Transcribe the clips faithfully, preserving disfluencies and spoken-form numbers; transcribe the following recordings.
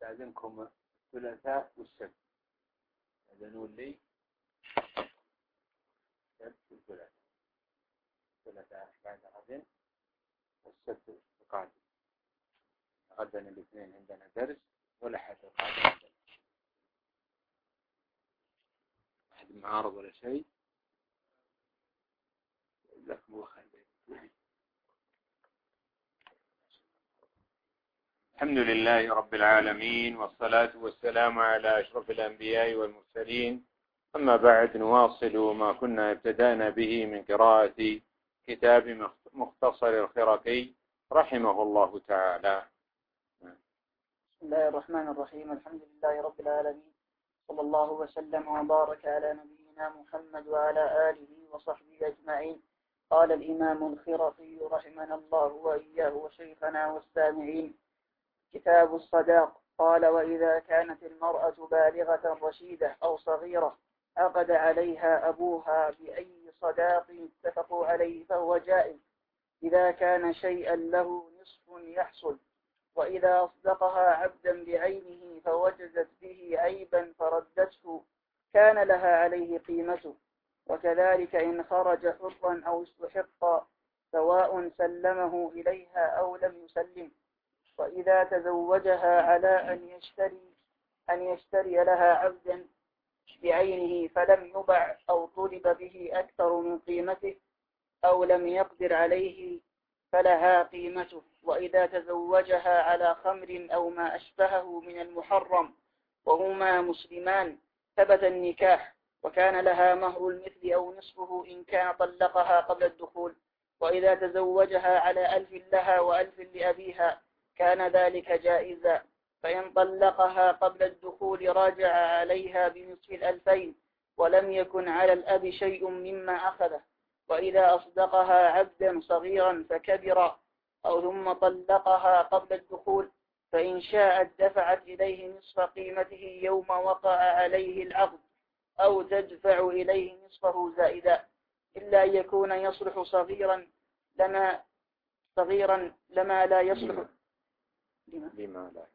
استاذنكم الثلاثاء والسبت. اذنوا لي السبت والثلاثاء. الثلاثاء بعد غد والسبت القادم. غدا الاثنين عندنا درس والأحد القادم عندنا. أحد معارض ولا شيء؟ جزاكم الله خير. الحمد لله رب العالمين، والصلاة والسلام على أشرف الأنبياء والمرسلين. أما بعد، نواصل ما كنا ابتدأنا به من قراءة كتاب مختصر الخرقي رحمه الله تعالى. بسم الله الرحمن الرحيم. الحمد لله رب العالمين، صلى الله وسلم وبارك على نبينا محمد وعلى آله وصحبه أجمعين. قال الإمام الخرقي رحمنا الله وإياه وشيخنا والسامعين: كتاب الصداق. قال: وإذا كانت المرأة بالغة رشيدة أو صغيرة عقد عليها أبوها بأي صداق اتفقوا عليه فهو جائز إذا كان شيئا له نصف يحصل. وإذا أصدقها عبدا بعينه فوجدت به عيبا فردته كان لها عليه قيمته. وكذلك إن خرج حرا أو استحق سواء سلمه إليها أو لم يسلم. وإذا تزوجها على أن يشتري أن يشتري لها عبدا بعينه فلم يبع أو طلب به أكثر من قيمته أو لم يقدر عليه فلها قيمته. وإذا تزوجها على خمر أو ما أشبهه من المحرم وهما مسلمان ثبت النكاح، وكان لها مهر المثل أو نصفه إن كان طلقها قبل الدخول. وإذا تزوجها على ألف لها وألف لأبيها كان ذلك جائزا، فإن طلقها قبل الدخول راجع عليها بنصف الألفين ولم يكن على الأب شيء مما أخذه. وإذا أصدقها عبدا صغيرا فكبر أو ثم طلقها قبل الدخول فإن شاءت دفعت إليه نصف قيمته يوم وقع عليه العقد أو تدفع إليه نصفه زائدا، إلا أن يكون يصلح صغيرا لما صغيرا لما لا يصلح لما, لما لا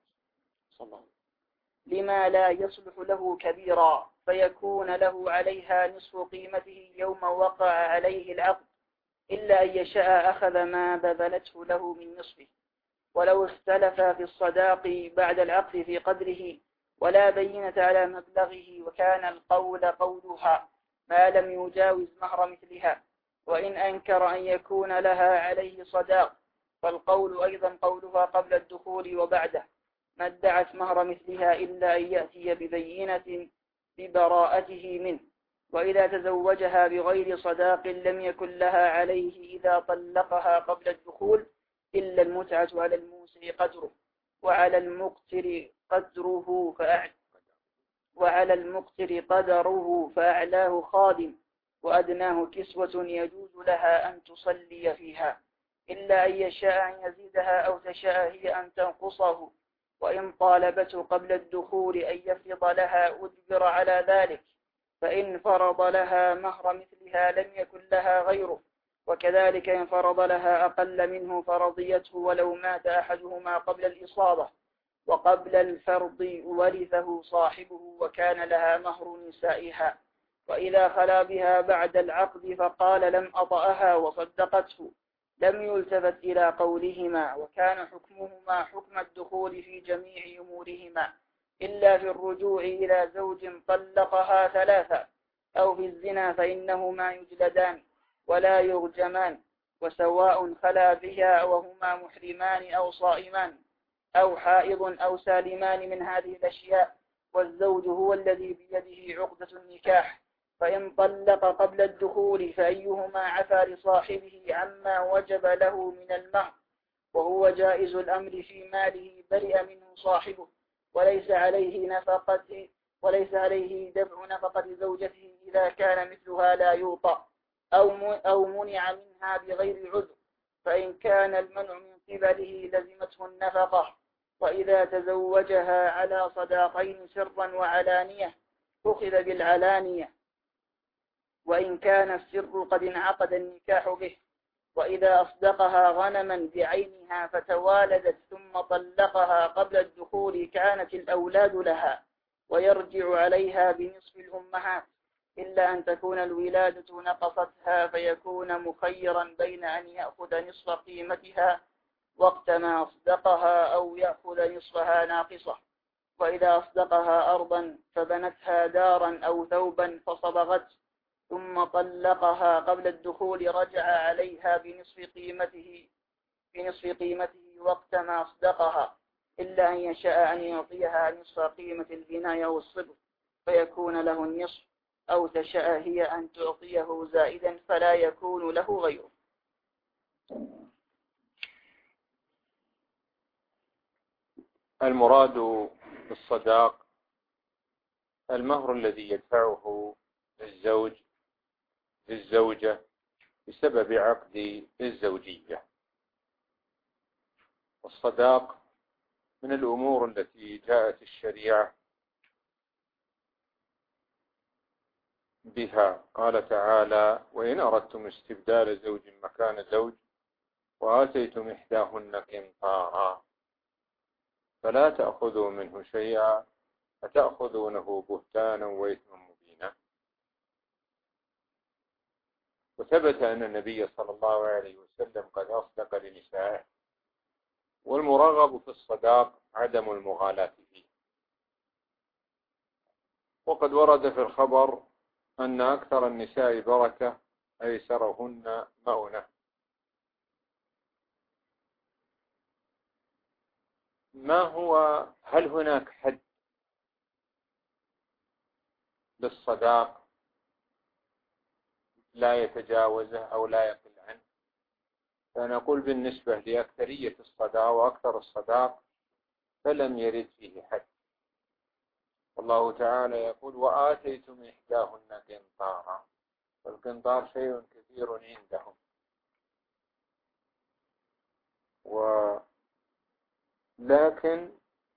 لما لا يصلح له كبيرا فيكون له عليها نصف قيمته يوم وقع عليه العقد، إلا أن يشاء أخذ ما بذلته له من نصفه. ولو اختلف في الصداق بعد العقد في قدره ولا بينة على مبلغه وكان القول قولها ما لم يجاوز مهر مثلها، وإن أنكر أن يكون لها عليه صداق فالقول أيضا قولها قبل الدخول وبعده ما ادعت مهر مثلها إلا أن يأتي ببينة ببراءته منه. وإذا تزوجها بغير صداق لم يكن لها عليه إذا طلقها قبل الدخول إلا المتعة على الموسع قدره وعلى المقتر قدره فأعلى وعلى المقتر قدره فأعلاه خادم وأدناه كسوة يجوز لها أن تصلي فيها، إلا أن يشاء أن يزيدها أو تشاء هي أن تنقصه. وإن طالبته قبل الدخول أن يفرض لها أجبر على ذلك، فإن فرض لها مهر مثلها لم يكن لها غيره. وكذلك إن فرض لها أقل منه فرضيته ولو مات أحدهما قبل الإصابة وقبل الفرض ورثه صاحبه وكان لها مهر نسائها. وإذا خلا بها بعد العقد فقال لم أطأها وصدقته لم يلتفت إلى قولهما، وكان حكمهما حكم الدخول في جميع أمورهما إلا في الرجوع إلى زوج طلقها ثلاثة أو في الزنا فإنهما يجلدان ولا يرجمان، وسواء خلا بها وهما محرمان أو صائمان أو حائض أو سالمان من هذه الأشياء، والزوج هو الذي بيده عقدة النكاح. فإن طلق قبل الدخول فأيهما عفى لصاحبه عما وجب له من المهر وهو جائز الأمر في ماله برئ منه صاحبه، وليس عليه نفقة وليس عليه دفع نفقة زوجته إذا كان مثلها لا يوطأ أو أو منع منها بغير عذر، فإن كان المنع من قبله لزمته النفقة. وإذا تزوجها على صداقين سرا وعلانية أخذ بالعلانية، وإن كان السر قد انعقد النكاح به وإذا أصدقها غنما بعينها فتوالدت ثم طلقها قبل الدخول كانت الأولاد لها، ويرجع عليها بنصف الأمهات، إلا أن تكون الولادة نقصتها فيكون مخيرا بين أن يأخذ نصف قيمتها وقت ما أصدقها أو يأخذ نصفها ناقصة. وإذا أصدقها أرضا فبنتها دارا أو ثوبا فصبغت ثم طلقها قبل الدخول رجع عليها بنصف قيمته بنصف قيمته وقت ما أصدقها، إلا أن يشاء أن يعطيها نصف قيمة البناء أو الصبغ فيكون له النصف، أو تشاء هي أن تعطيه زائدا فلا يكون له غيره. المراد بالصداق المهر الذي يدفعه الزوج للزوجة بسبب عقد الزوجية. والصداق من الأمور التي جاءت الشريعة بها. قال تعالى: وإن أردتم استبدال زوج مكان زوج وآتيتم إحداهن قنطارا فلا تأخذوا منه شيئا أتأخذونه بهتانا وإثما مبينا. وثبت أن النبي صلى الله عليه وسلم قد أصدق لنسائه، والمرغب في الصداق عدم المغالاة فيه. وقد ورد في الخبر أن أكثر النساء بركة أيسرهن مؤنة. ما هو هل هناك حد للصداق لا يتجاوزه أو لا يقل عنه؟ فنقول بالنسبة لأكثرية الصداق وأكثر الصداق فلم يرد فيه حد. والله تعالى يقول: وآتيتم إحداهن قنطارا، والقنطار شيء كثير عندهم. ولكن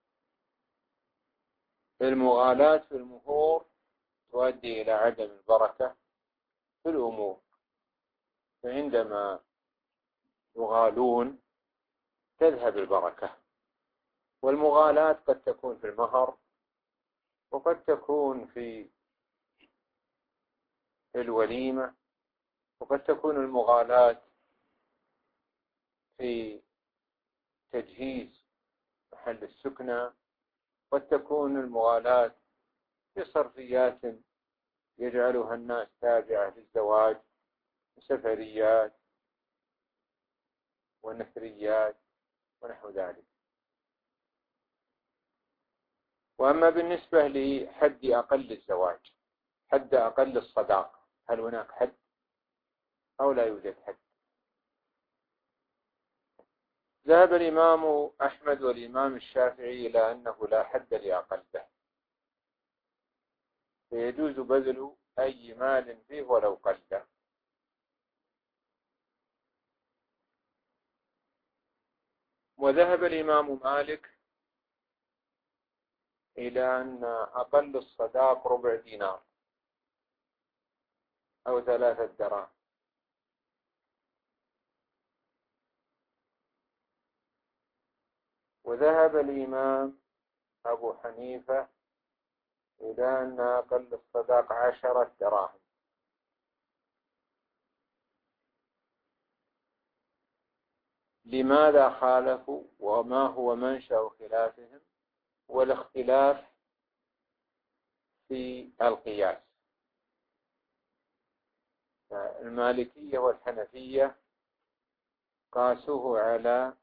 المغالاة في المهور تؤدي إلى عدم البركة في الأمور، فعندما يغالون تذهب البركة. والمغالاة قد تكون في المهر، وقد تكون في الوليمة، وقد تكون المغالاة في تجهيز محل السكنة، قد تكون المغالاة في صرفيات يجعلها الناس تابعة للزواج، سفريات ونثريات ونحو ذلك. وأما بالنسبة لحد أقل الزواج، حد أقل الصداق، هل هناك حد أو لا يوجد حد؟ ذهب الإمام أحمد والإمام الشافعي إلى أنه لا حد لأقله، فيجوز بذل أي مال فيه ولو قل. وذهب الإمام مالك إلى أن أقل الصداق ربع دينار أو ثلاثة دراهم. وذهب الإمام أبو حنيفة إلى أن أقل الصداق عشرة دراهم. لماذا خالفوا وما هو منشأ خلافهم؟ والاختلاف في القياس. المالكية والحنفية قاسوه على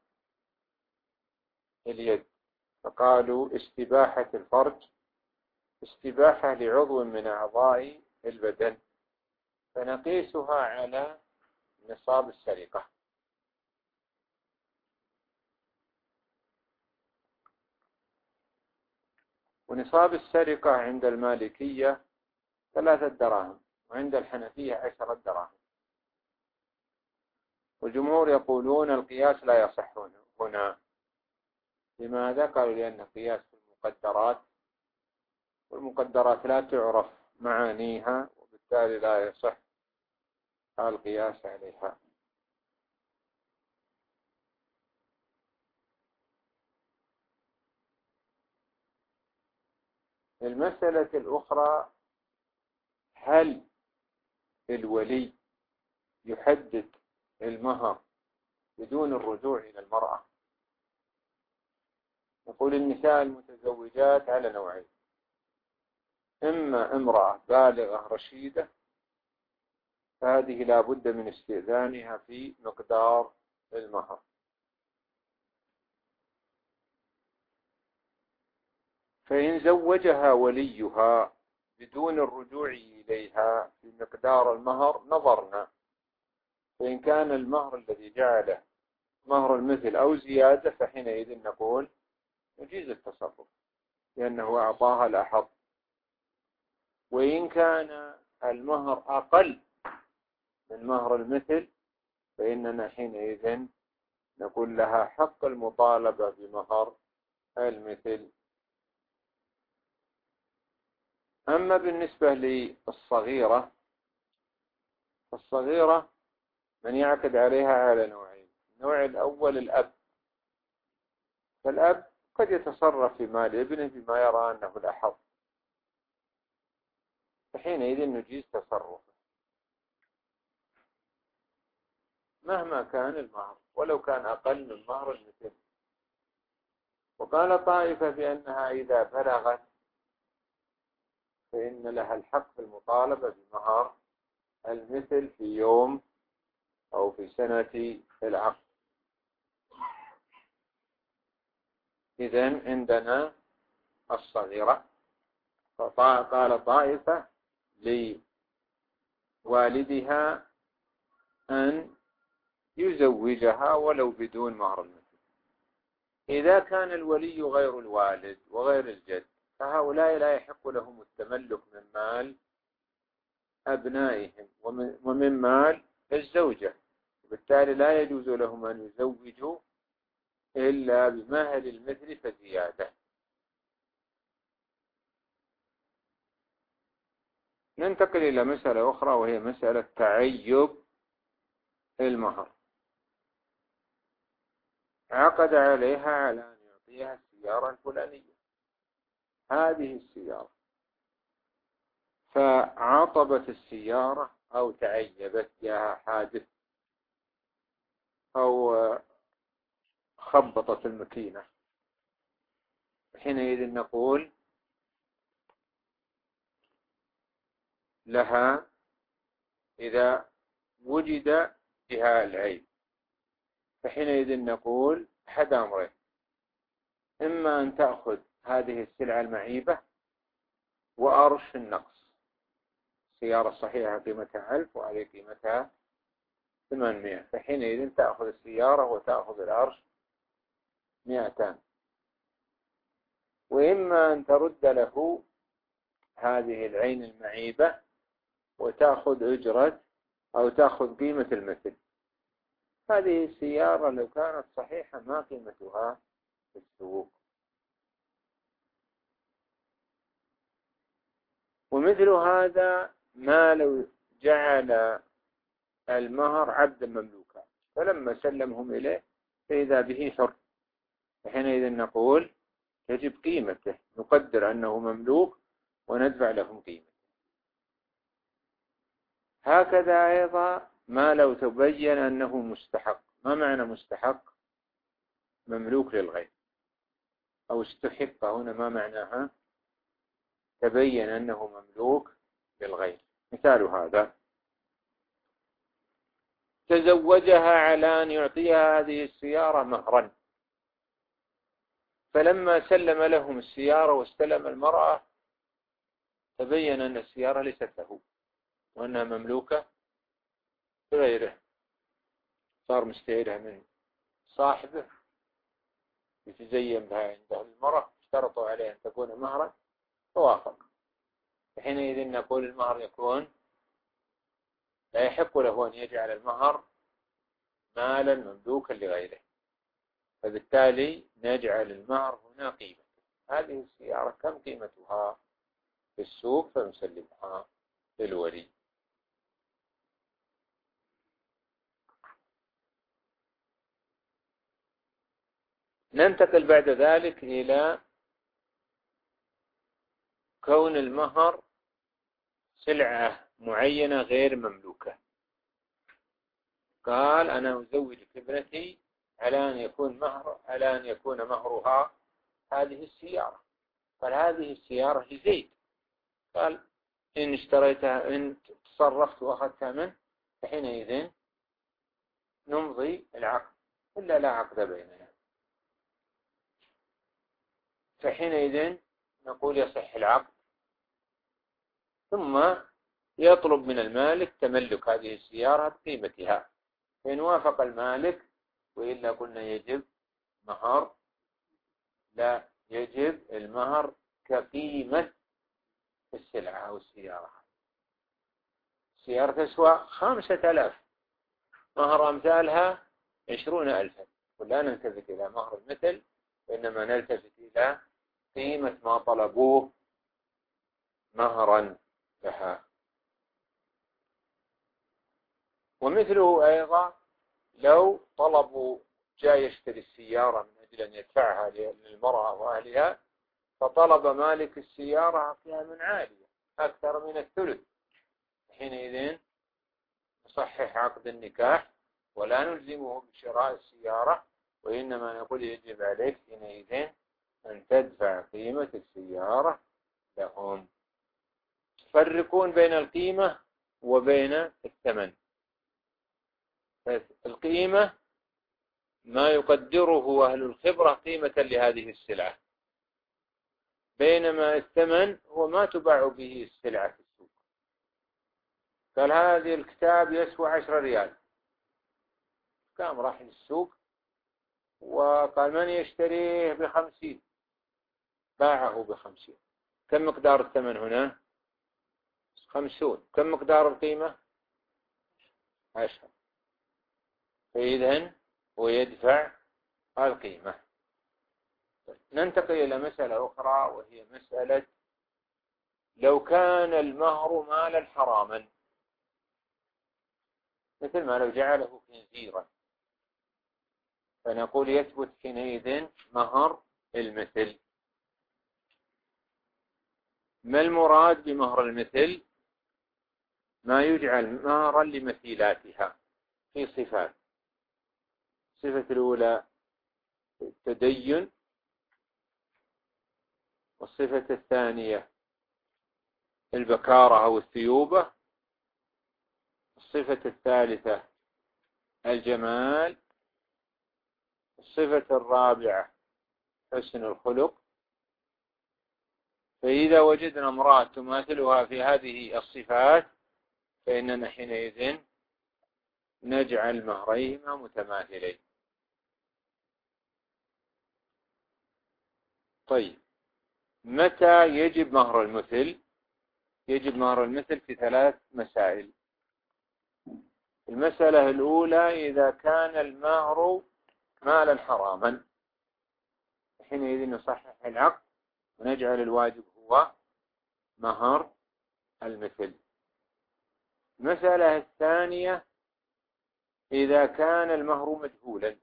اليد، فقالوا استباحة الفرج استباحة لعضو من أعضاء البدن، فنقيسها على نصاب السرقة. ونصاب السرقة عند المالكية ثلاثة دراهم، وعند الحنفية عشرة دراهم. والجمهور يقولون القياس لا يصح هنا. لماذا؟ قالوا لأن القياس في المقدرات، والمقدرات لا تعرف معانيها، وبالتالي لا يصح القياس عليها. المسألة الأخرى: هل الولي يحدد المهر بدون الرجوع إلى المرأة؟ نقول النساء المتزوجات على نوعين: إما امرأة بالغة رشيدة، فهذه لا بد من استئذانها في مقدار المهر، فإن زوجها وليها بدون الرجوع إليها في مقدار المهر نظرنا، فإن كان المهر الذي جعله مهر المثل أو زيادة فحينئذ نقول يجيز التصرف لأنه أعطاها الأحظ. وإن كان المهر أقل من مهر المثل فإننا حينئذ نقول لها حق المطالبة بمهر المثل. أما بالنسبة للصغيرة، الصغيرة من يعقد عليها على نوعين: النوع الأول الأب، فالأب قد يتصرف في مال ابنه بما يرى أنه الأحظ، فحينئذ نجيز تصرفه مهما كان المهر ولو كان أقل من مهر المثل. وقال طائفة بأنها إذا بلغت فإن لها الحق في المطالبة بمهر المثل في يوم أو في سنة العقد. إذن عندنا الصغيرة، فقال طائفة لوالدها أن يزوجها ولو بدون مهر المثل. إذا كان الولي غير الوالد وغير الجد فهؤلاء لا يحق لهم التملك من مال أبنائهم ومن مال الزوجة، وبالتالي لا يجوز لهم أن يزوجوا إلا بمهر المثل فزيادة. ننتقل إلى مسألة أخرى وهي مسألة تعيب المهر. عقد عليها على أن يعطيها السيارة الفلانية، هذه السيارة، فعطبت السيارة أو تعيبت، جاءها حادث أو خبطت الماكينة، حينئذ نقول لها إذا وجد بها العيب فحينئذ نقول أحد أمرين: إما أن تأخذ هذه السلعة المعيبة وأرش النقص، السيارة الصحيحة قيمتها ألف وهذه قيمتها ثمانمائة، فحينئذ تأخذ السيارة وتأخذ الأرش مئتان. وإما أن ترد له هذه العين المعيبة وتأخذ أجرة أو تأخذ قيمة المثل. هذه السيارة لو كانت صحيحة ما قيمتها في السوق. ومثل هذا ما لو جعل المهر عبدا مملوكا فلما سلمهم إليه فإذا به حر، فحينئذ نقول يجب قيمته، نقدر أنه مملوك وندفع لهم قيمته. هكذا أيضا ما لو تبين أنه مستحق. ما معنى مستحق؟ مملوك للغير، أو استحق هنا ما معناها؟ تبين أنه مملوك للغير. مثال هذا: تزوجها على أن يعطيها هذه السيارة مهرا، فلما سلم لهم السيارة واستلم المرأة تبين أن السيارة ليست له وأنها مملوكة لغيره، صار مستعيرها من صاحبه يتزين بها عنده المرأة، اشترطوا عليه أن تكون مهرا فوافق، حينئذ نقول المهر يكون لا يحق له أن يجعل المهر مالا مملوكا لغيره، فبالتالي نجعل المهر هنا قيمة. هذه السيارة كم قيمتها في السوق فنسلمها للولي. ننتقل بعد ذلك إلى كون المهر سلعة معينة غير مملوكة. قال أنا أزوجك ابنتي على أن يكون مهر على أن يكون مهرها هذه السيارة. قال هذه السيارة لزيد. قال إن اشتريتها إن تصرفت وأخذتها منه فحينئذ نمضي العقد، إلا لا عقد بيننا. فحينئذ نقول يصح العقد، ثم يطلب من المالك تملك هذه السيارة بقيمتها. فإن وافق المالك وإلا قلنا يجب مهر، لا يجب المهر كقيمة السلعة أو السيارة. السيارة تسوى خمسة آلاف، مهر أمثالها عشرون ألفا، ولا نلتفت إلى مهر المثل، وإنما نلتفت إلى قيمة ما طلبوه مهرا لها. ومثله أيضا لو طلبوا جاء يشتري السيارة من أجل أن يدفعها للمرأة وأهلها، فطلب مالك السيارة قيمة عالية أكثر من الثلث، حينئذ نصحح عقد النكاح ولا نلزمه بشراء السيارة، وإنما نقول يجب عليك حينئذ أن تدفع قيمة السيارة لهم. تفرقون بين القيمة وبين الثمن. القيمة ما يقدره أهل الخبرة قيمة لهذه السلعة، بينما الثمن هو ما تباع به السلعة في السوق. قال هذه الكتاب يسوى عشرة ريال، قام راح للسوق وقال من يشتريه بخمسين، باعه بخمسين. كم مقدار الثمن هنا؟ خمسون. كم مقدار القيمة؟ عشرة. فإذن هو يدفع القيمة. ننتقل إلى مسألة أخرى، وهي مسألة لو كان المهر مالا حراما، مثل ما لو جعله خنزيرا، فنقول يثبت حينئذ مهر المثل. ما المراد بمهر المثل؟ ما يجعل مهرا لمثيلاتها في صفات. الصفة الأولى التدين، والصفة الثانية البكارة أو الثيوبة، الصفة الثالثة الجمال، الصفة الرابعة حسن الخلق. فإذا وجدنا امرأة تماثلها في هذه الصفات فإننا حينئذ نجعل مهريهما متماثلين. طيب، متى يجب مهر المثل؟ يجب مهر المثل في ثلاث مسائل. المسألة الأولى إذا كان المهر مالا حراما، حينئذ نصحح العقد ونجعل الواجب هو مهر المثل. المسألة الثانية إذا كان المهر مجهولا،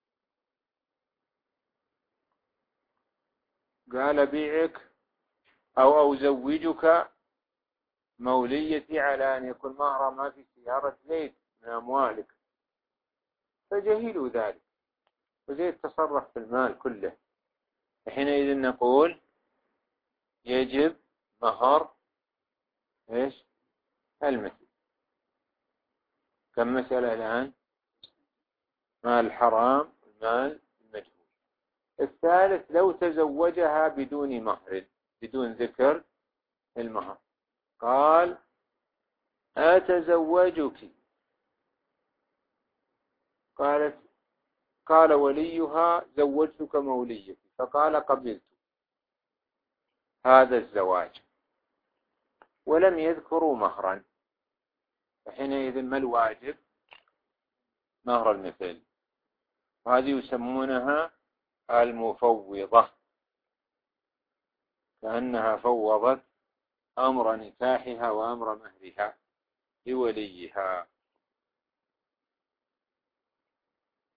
قال بيعك أو أزوجك موليتي على أن يكون مهر ما في سيارة زيد من أموالك، فجهلوا ذلك وزيد تصرف في المال كله، حينئذ نقول يجب مهر إيش؟ المثل. كم مسألة الآن؟ مال حرام والمال المجهول. الثالث لو تزوجها بدون مهر، بدون ذكر المهر، قال أتزوجك، قالت قال وليها زوجتك موليتي، فقال قبلت هذا الزواج، ولم يذكروا مهرا، فحينئذ ما الواجب؟ مهر المثل. وهذه يسمونها المفوضة، كأنها فوضت أمر نكاحها وأمر مهرها لوليها.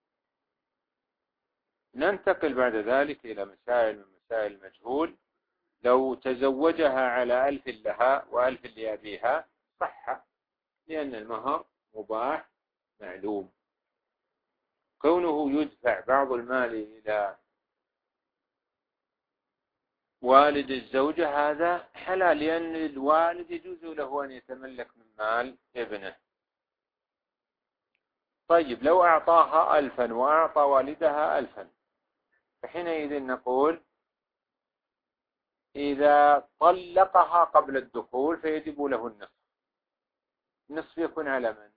ننتقل بعد ذلك إلى مسائل من مسائل المجهول. لو تزوجها على ألف لها وألف لأبيها صح، لأن المهر مباح معلوم. كونه يدفع بعض المال إلى والد الزوجة هذا حلال، لأن الوالد يجوز له أن يتملك من مال ابنه. طيب لو أعطاها ألفا وأعطى والدها ألفا، فحينئذ نقول إذا طلقها قبل الدخول فيجب له النصف. النصف يكون على من؟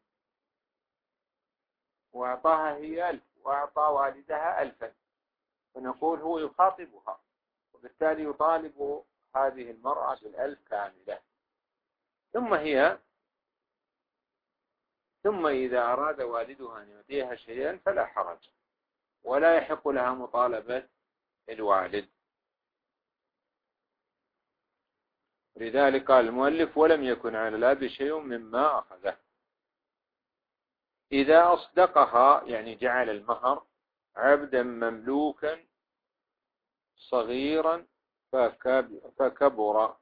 وأعطاها هي ألف وأعطى والدها ألفا، فنقول هو يخاطبها، وبالتالي يطالب هذه المرأة بالألف كاملة. ثم هي ثم إذا أراد والدها أن يعطيها شيئا فلا حرج، ولا يحق لها مطالبة الوالد. لذلك قال المؤلف: ولم يكن على الأب شيء مما أخذه. إذا أصدقها يعني جعل المهر عبدا مملوكا صغيرا فكبر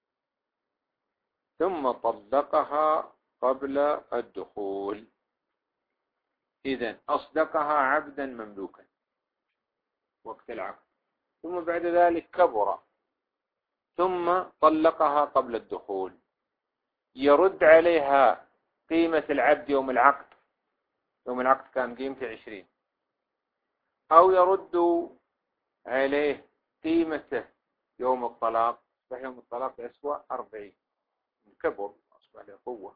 ثم طلقها قبل الدخول. إذن أصدقها عبدا مملوكا وقت العقد، ثم بعد ذلك كبر ثم طلقها قبل الدخول، يرد عليها قيمة العبد يوم العقد، يوم العقد كان قيمته عشرين، أو يرد عليه قيمته يوم الطلاق، فيوم الطلاق يسوى أربعين، كبر أصبح له قوة.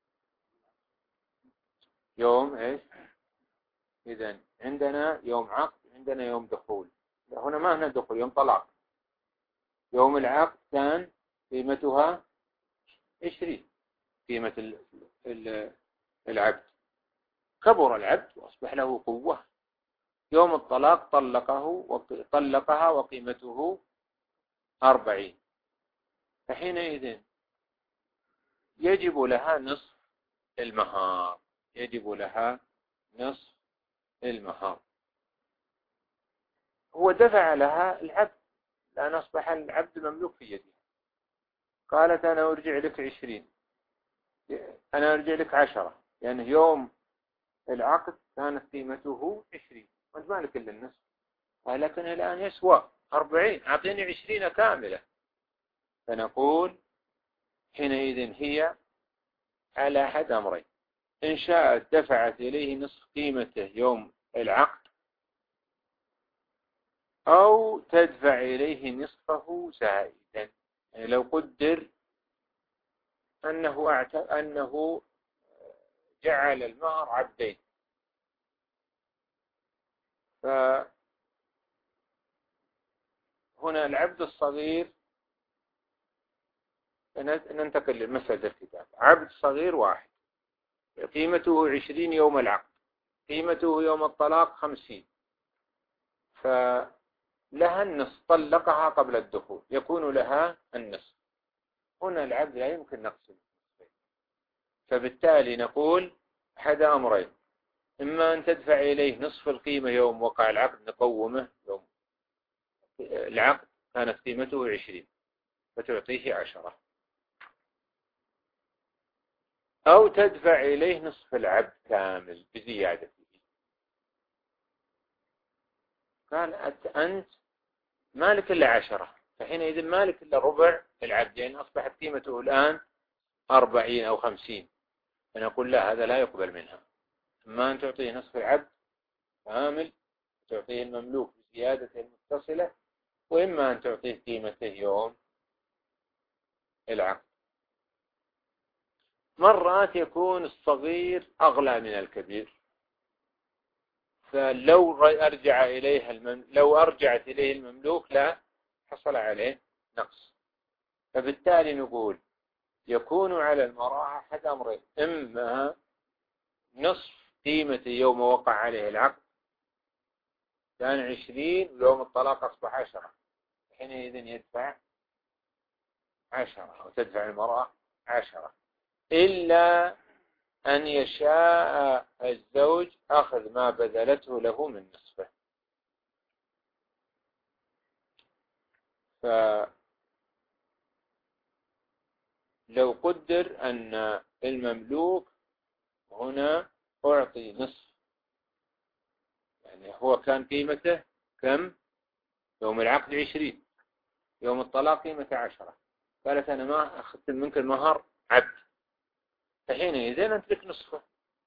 يوم إيش؟ إذن عندنا يوم عقد، عندنا يوم دخول. هنا ما هنا دخول، يوم طلاق. يوم العقد كان قيمتها عشرين، قيمة العبد، كبر العبد وأصبح له قوة. يوم الطلاق طلقه طلقها وقيمته أربعين، فحينئذ يجب لها نصف المهار، يجب لها نصف المهار. هو دفع لها العبد لأن أصبح العبد مملوك في يدها. قالت: أنا أرجع لك عشرين، أنا أرجع لك عشرة، يعني يوم العقد كانت قيمته عشرين وأنت مالك إلا النصف، لكن الآن يسوى أربعين، أعطيني عشرين كاملة. فنقول حينئذ هي على أحد أمرين: إن شاءت دفعت إليه نصف قيمته يوم العقد، أو تدفع إليه نصفه زائدا. يعني لو قدر أنه أعت... أنه جعل المهر عبدين، فهنا العبد الصغير، ننتقل لمسألة الكتاب. عبد صغير واحد قيمته عشرين يوم العقد، قيمته يوم الطلاق خمسين، فلها النصف، طلقها قبل الدخول يكون لها النصف. هنا العبد لا يمكن نقسم، فبالتالي نقول أحد أمرين: إما أن تدفع إليه نصف القيمة يوم وقع العقد، نقومه يوم العقد كانت قيمته عشرين فتعطيه عشرة، أو تدفع إليه نصف العبد كامل بزيادته. قال: أنت مالك إلا عشرة، فحينئذ مالك إلا ربع العبد، يعني أصبحت قيمته الآن أربعين أو خمسين، فنقول لا، هذا لا يقبل منها. إما أن تعطيه نصف العبد كامل، تعطيه المملوك بزيادته المتصلة، وإما أن تعطيه قيمته يوم العقد. مرات يكون الصغير أغلى من الكبير، فلو أرجع إليه المم... لو أرجعت إليه المملوك لا حصل عليه نقص. فبالتالي نقول يكون على المرأة أحد أمرين: إما نصف قيمة يوم وقع عليه العقد كان عشرين ويوم الطلاق أصبح عشرة، حينئذ يدفع عشرة أو تدفع المرأة عشرة، إلا أن يشاء الزوج أخذ ما بذلته له من نصفه. لو قدر أن المملوك هنا أعطي نصف، يعني هو كان قيمته كم يوم العقد عشرين، يوم الطلاق قيمته عشرة، قالت أنا ما أخذت منك المهر عبد، فحينئذ أنت لك نصفه،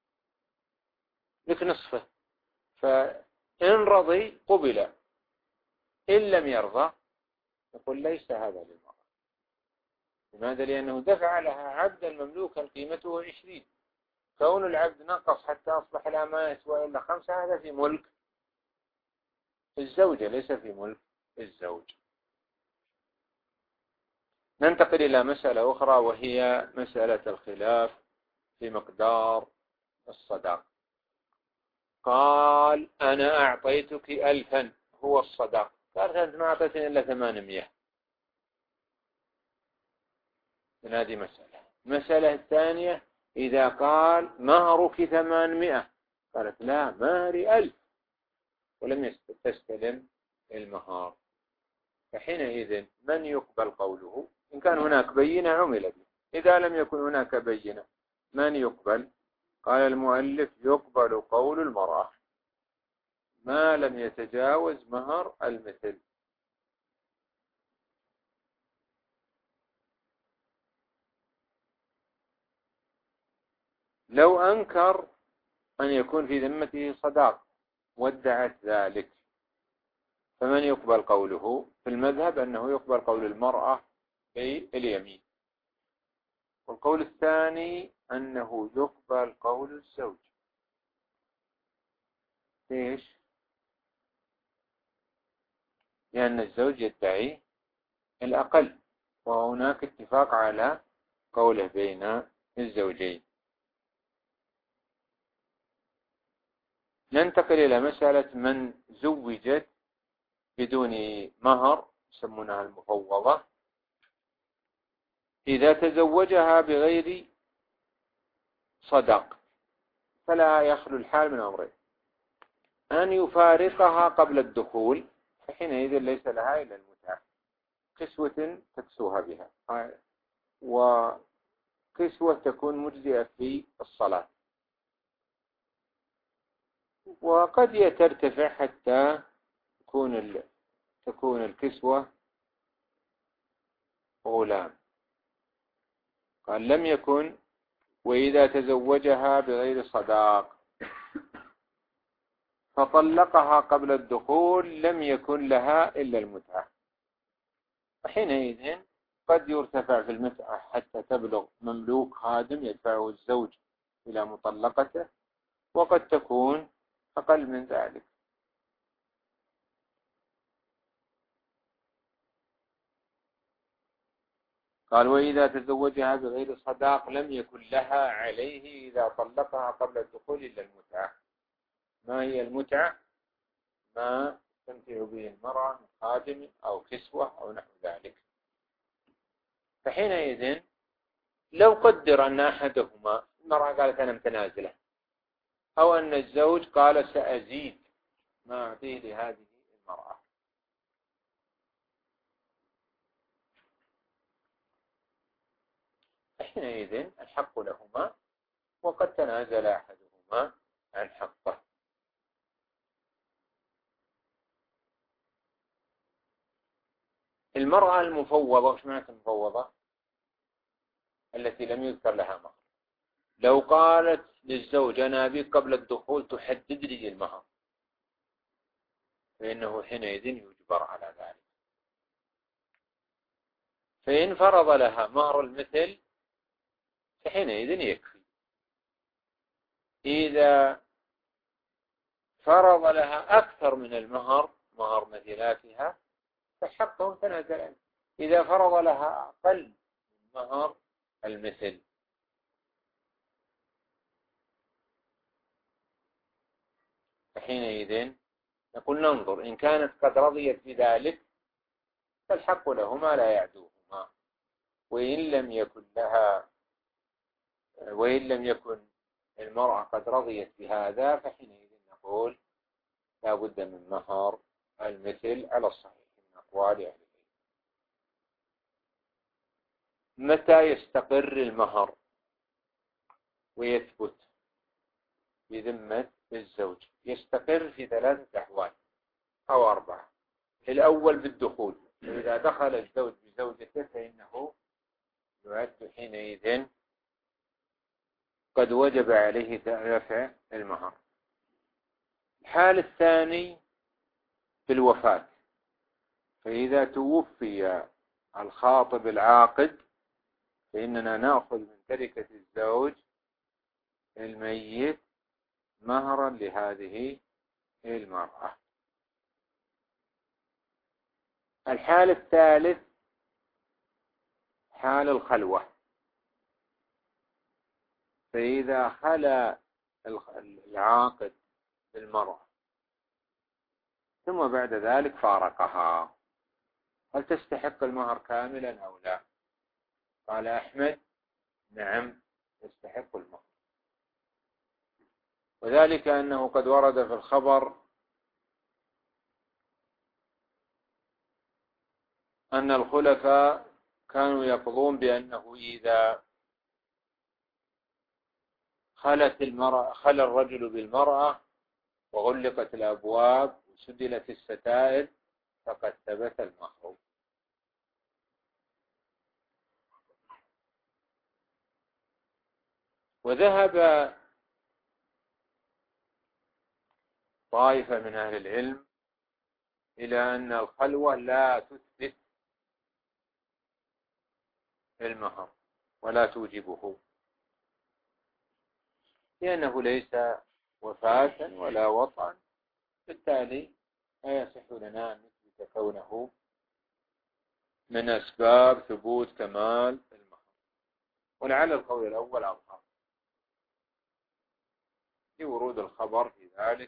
لك نصفه. فإن رضي قبل، إن لم يرضى يقول ليس هذا للمرأة. لماذا؟ لأنه دفع لها عبدا مملوكا قيمته عشرين، كون العبد نقص حتى أصبح لا ما يسوى إلا خمسة، هذا في ملك الزوجة ليس في ملك الزوج. ننتقل إلى مسألة أخرى، وهي مسألة الخلاف في مقدار الصداق. قال أنا أعطيتك ألفا هو الصداق، قالت أنت ما أعطيتني إلا ثمانمائة. هذه مسألة. المسألة الثانية إذا قال مهرك ثمانمائة، قالت لا مهري ألف، ولم تستلم المهار، فحينئذ من يقبل قوله؟ إن كان هناك بينة عمل به، إذا لم يكن هناك بينة من يقبل؟ قال المؤلف يقبل قول المرأة ما لم يتجاوز مهر المثل. لو أنكر أن يكون في ذمته صداق وادعت ذلك، فمن يقبل قوله؟ في المذهب أنه يقبل قول المرأة في اليمين، والقول الثاني أنه يقبل قول الزوج. ليش؟ لأن الزوج يدعي الأقل، وهناك اتفاق على قوله بين الزوجين. ننتقل إلى مسألة من زوجت بدون مهر، يسمونها المفوضة. إذا تزوجها بغير صداق فلا يخلو الحال من أمرين: أن يفارقها قبل الدخول، فحينئذ ليس لها إلا المتعة، كسوة تكسوها بها، وكسوة تكون مجزئة في الصلاة، وقد ترتفع حتى تكون تكون الكسوة غلام. قال لم يكن وإذا تزوجها بغير صداق فطلقها قبل الدخول لم يكن لها إلا المتعة، فحينئذ قد يرتفع في المتعة حتى تبلغ مملوك خادم يدفعه الزوج إلى مطلقته، وقد تكون أقل من ذلك. قال وإذا تزوجها بغير صداق لم يكن لها عليه إذا طلقها قبل الدخول إلا المتعة. ما هي المتعة؟ ما تمتع به المرأة من خادم أو كسوة أو نحو ذلك. فحينئذ لو قدر أن أحدهما، المرأة قالت أنا متنازلة، أو أن الزوج قال سأزيد ما أعطيه لهذه المرأة، حينئذ الحق لهما، وقد تنازل أحدهما عن حقه. المرأة المفوضة، وش معنى المفوضة؟ التي لم يذكر لها مهر. لو قالت للزوج أنا أبيك قبل الدخول تحدد لي المهر، فإنه حينئذ يجبر على ذلك. فإن فرض لها مهر المثل فحينئذ يكفي. إذا فرض لها أكثر من المهر، مهر مثلاتها، فحقه تنازل. إذا فرض لها أقل من مهر المثل فحينئذ نقول ننظر إن كانت قد رضيت بذلك فالحق لهما لا يعدوهما، وإن لم يكن لها وإن لم يكن المرأة قد رضيت بهذا فحينئذ نقول لا بد من مهر المثل على الصحيح من أقوال أهل العلم. متى يستقر المهر ويثبت بذمة الزوج؟ يستقر في ثلاثة أحوال أو أربعة. الأول بالدخول، إذا دخل الزوج بزوجته فإنه يعد حينئذ قد وجب عليه دفع المهر. الحال الثاني في الوفاة، فإذا توفي الخاطب العاقد فإننا نأخذ من تركة الزوج الميت مهرا لهذه المرأة. الحال الثالث حال الخلوة، فإذا خلا العاقد بالمرأة ثم بعد ذلك فارقها، هل تستحق المهر كاملا أو لا؟ قال أحمد نعم تستحق المهر، وذلك أنه قد ورد في الخبر أن الخلفاء كانوا يقضون بأنه إذا خلت المرأة خلى الرجل بالمرأة وغلقت الأبواب وسدلت الستائر فقد ثبت المهر. وذهب طائفة من أهل العلم إلى أن الخلوة لا تثبت المهر ولا توجبه، لأنه ليس وفاة ولا وطئا، بالتالي لا يصح لنا أن نثبت كونه من أسباب ثبوت كمال المهر. ولعل القول الأول أظهر في ورود الخبر في ذلك،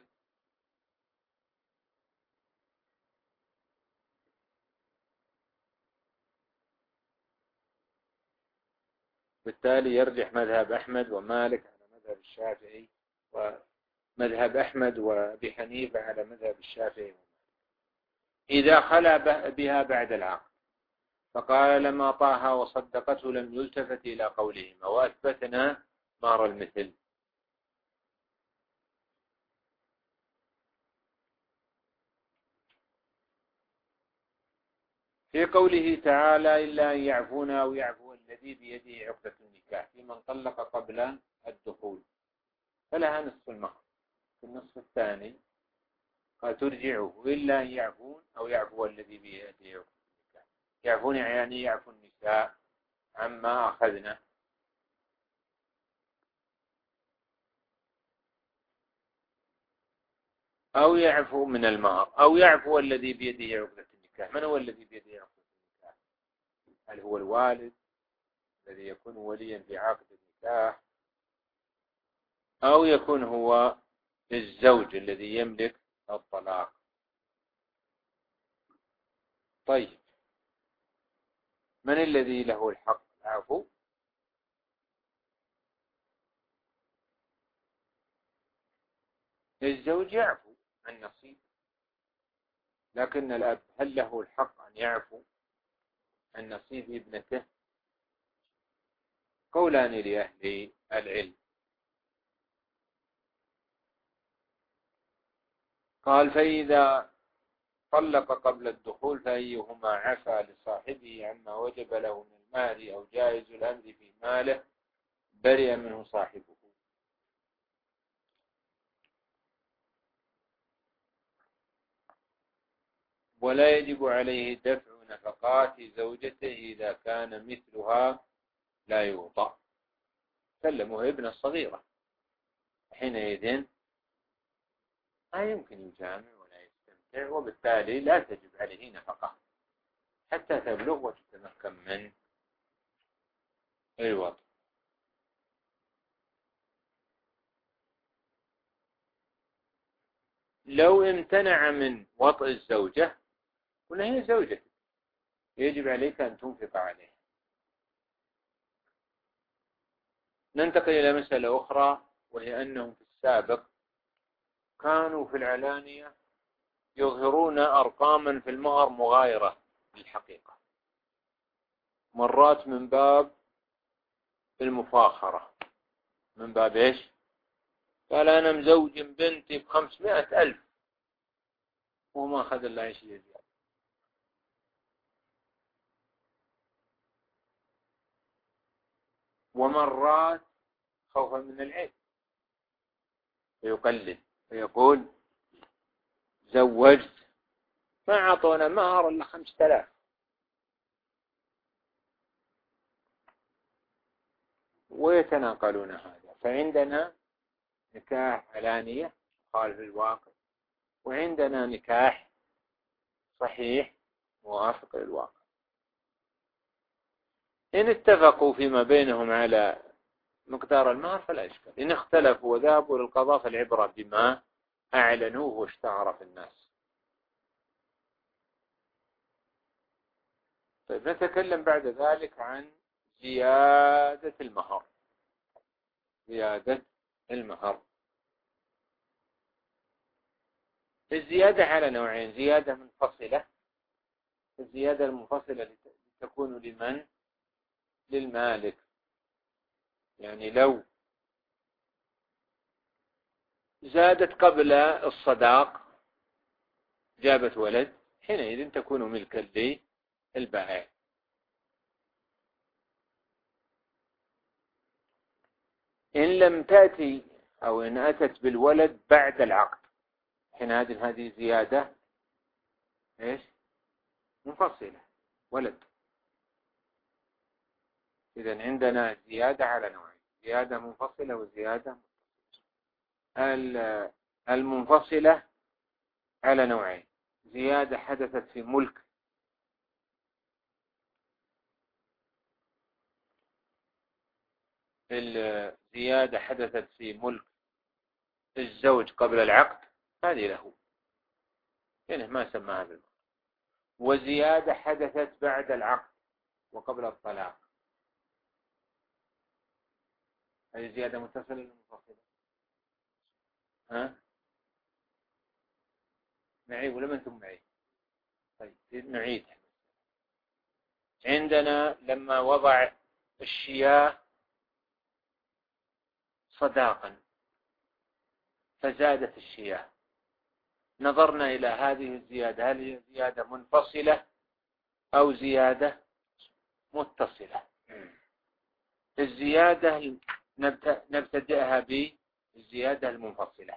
بالتالي يرجح مذهب أحمد ومالك على مذهب الشافعي، ومذهب أحمد وأبي حنيفة على مذهب الشافعي ومالك. إذا خلا بها بعد العقد فقال لما طاها وصدقته لم يلتفت إلى قولهما وأثبتنا مهر المثل. في قوله تعالى إلا أن يعفون أو يعفو الذي بيده عقدة النكاح، لمن طلق قبل الدخول فلها نصف المهر. في النصف الثاني قال ترجعه إلا أن يعفون أو يعفو الذي بيده عقدة النكاح. يعفون يعني يعفو النساء عما أخذنا، أو يعفو من المهر، أو يعفو الذي بيده عقدة النكاح. من هو الذي بيده عقدة النكاح؟ هل هو الوالد الذي يكون وليا في عقد النكاح، أو يكون هو الزوج الذي يملك الطلاق؟ طيب من الذي له الحق العفو؟ الزوج يعفو عن نصيبه، لكن الأب هل له الحق أن يعفو عن نصيب ابنته؟ قولان لأهل العلم. قال فإذا طلق قبل الدخول فأيهما عفا لصاحبه عما وجب له من المال أو جائز الأمر في ماله برئ منه صاحبه. ولا يجب عليه دفع نفقات زوجته إذا كان مثلها لا يوطأ. سلمه ابن الصغيرة، حينئذ لا يمكن يجامع ولا يستمتع، وبالتالي لا تجب عليه نفقة حتى تبلغ وتتمكن من الوطء. لو امتنع من وطء الزوجة قلنا هي زوجتك يجب عليك أن تنفق عليها. ننتقل إلى مسألة أخرى، وهي أنهم في السابق كانوا في العلانية يظهرون أرقاما في المهر مغايرة للحقيقة، مرات من باب المفاخرة، من باب إيش؟ قال أنا مزوج بنتي بخمسمائة ألف وما أخذ الله شيء زيادة. ومرات خوفا من العيب فيقلل فيقول زوجت ما أعطونا مهر إلا خمسة آلاف، ويتناقلون هذا. فعندنا نكاح علانية خالف الواقع، وعندنا نكاح صحيح موافق للواقع. إن اتفقوا فيما بينهم على مقدار المهر فلا إشكال، إن اختلفوا وذهبوا للقضاء فالعبرة بما أعلنوه واشتهر في الناس. طيب نتكلم بعد ذلك عن زيادة المهر. زيادة المهر، الزيادة على نوعين: زيادة منفصلة. الزيادة المنفصلة تكون لمن؟ للمالك. يعني لو زادت قبل الصداق جابت ولد، حينئذ تكون ملكا للبائع. إن لم تأتي أو إن أتت بالولد بعد العقد، حينئذ هذه زيادة إيش؟ منفصلة، ولد. إذن عندنا زيادة على نوعين: زيادة منفصلة وزيادة متصلة. المنفصلة على نوعين: زيادة حدثت في ملك الزيادة حدثت في ملك الزوج قبل العقد، هذه له، يعني ما سماها بالمهر. وزيادة حدثت بعد العقد وقبل الطلاق، هذه زيادة متصلة ولا منفصلة؟ ها؟ معي ولا ما انتم معي؟ طيب نعيد. عندنا لما وضع الشياه صداقا فزادت الشياه، نظرنا إلى هذه الزيادة هل هي زيادة منفصلة أو زيادة متصلة. الزيادة نبتدئها بالزيادة المنفصلة.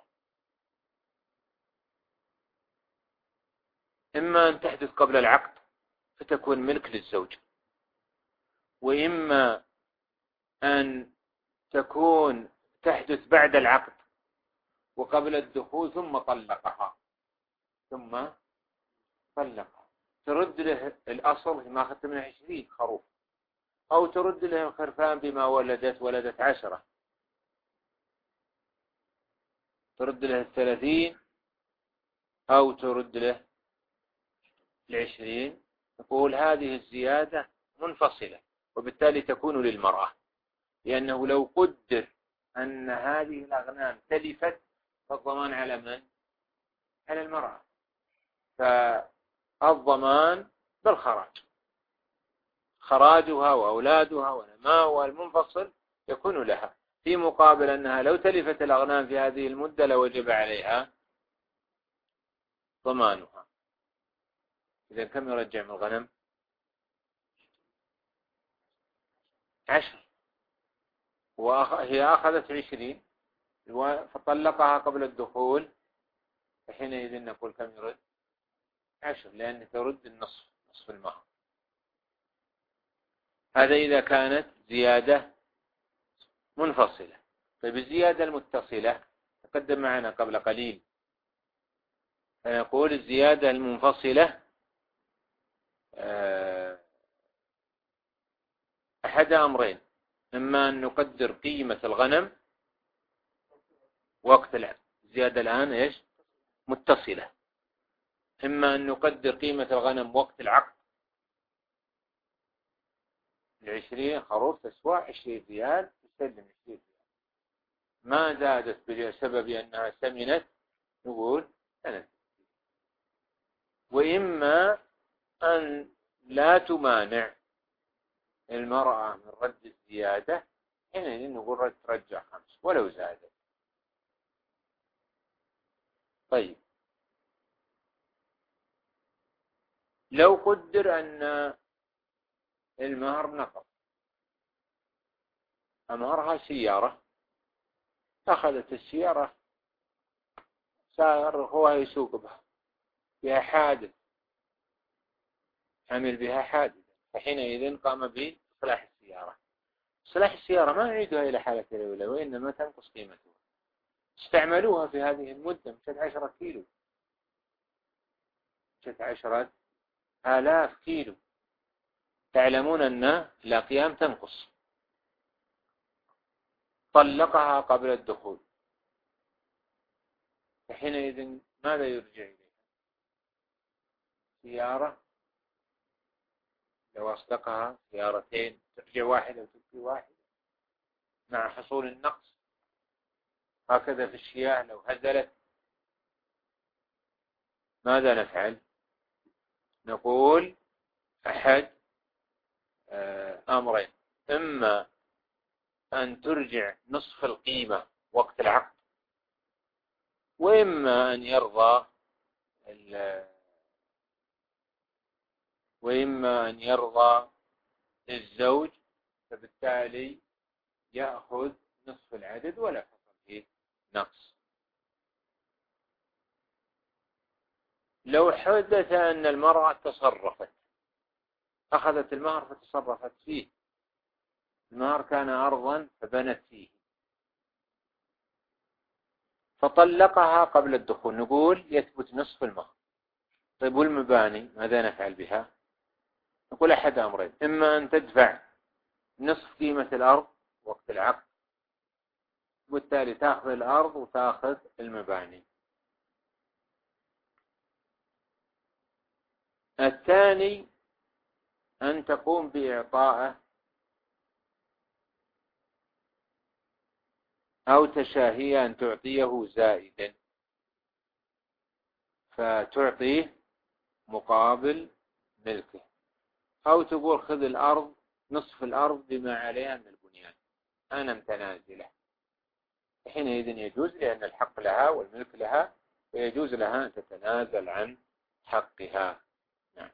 إما أن تحدث قبل العقد فتكون ملك للزوج، وإما أن تكون تحدث بعد العقد وقبل الدخول ثم طلقها ثم طلقها، ترد له الأصل ما أخذت منه عشرين خروف، أو ترد له الخرفان بما ولدت ولدت عشرة، ترد له الثلاثين أو ترد له العشرين. نقول هذه الزيادة منفصلة، وبالتالي تكون للمرأة، لأنه لو قدر أن هذه الأغنام تلفت فالضمان على من؟ على المرأة، فالضمان بالخراج، خراجها وأولادها ونماؤها المنفصل يكون لها، في مقابل أنها لو تلفت الأغنام في هذه المدة لوجب عليها ضمانها. إذا كم يرجع من الغنم؟ عشر، وهي أخذت عشرين فطلقها قبل الدخول، فحينئذ نقول كم يرد؟ عشر، لأن ترد النصف، نصف المهر. هذا إذا كانت زيادة منفصلة. طيب الزيادة المتصلة تقدم معنا قبل قليل، فنقول الزيادة المنفصلة أحد أمرين: إما أن نقدر قيمة الغنم وقت العقد، زيادة الآن إيش؟ متصلة. إما أن نقدر قيمة الغنم وقت العقد، العشرين خروف تسوى عشرين ريال، تسلم عشرين ريال، ما زادت بسبب أنها سمنت نقول سنة. وإما أن لا تمانع المرأة من رد الزيادة حينئذ نقول رد ترجع خمس ولو زادت. طيب لو قدر أن المهر نقص، أمهرها سيارة، أخذت السيارة سائر هو يسوق بها بها حادث، عمل بها حادث، فحينئذ قام بإصلاح السيارة. إصلاح السيارة ما نعيدها إلى حالة الأولى وإنما تنقص قيمتها. استعملوها في هذه المدة مشت عشرة كيلو، مشت عشرة آلاف كيلو، تعلمون أن الأقيام تنقص. طلقها قبل الدخول، فحينئذ ماذا يرجع إليها؟ سيارة، لو أصدقها سيارتين ترجع واحدة وتبقي واحدة مع حصول النقص. هكذا في الشياه لو هزلت ماذا نفعل؟ نقول أحد أمرين: إما أن ترجع نصف القيمة وقت العقد، وإما أن يرضى وإما أن يرضى الزوج، فبالتالي يأخذ نصف العدد ولا حصل فيه نقص. لو حدث أن المرأة تصرفت، أخذت المهر فتصرفت فيه، المهر كان أرضا فبنت فيه، فطلقها قبل الدخول، نقول يثبت نصف المهر. طيب والمباني ماذا نفعل بها؟ نقول أحد أمرين: إما أن تدفع نصف قيمة الأرض وقت العقد، وبالتالي تأخذ الأرض وتأخذ المباني. الثاني أن تقوم بإعطائه أو تشاهي أن تعطيه زائدا، فتعطيه مقابل ملكه، أو تقول خذ الأرض نصف الأرض بما عليها من البنيان، أنا متنازلة. حينئذ يجوز، لأن الحق لها والملك لها، ويجوز لها أن تتنازل عن حقها. نعم.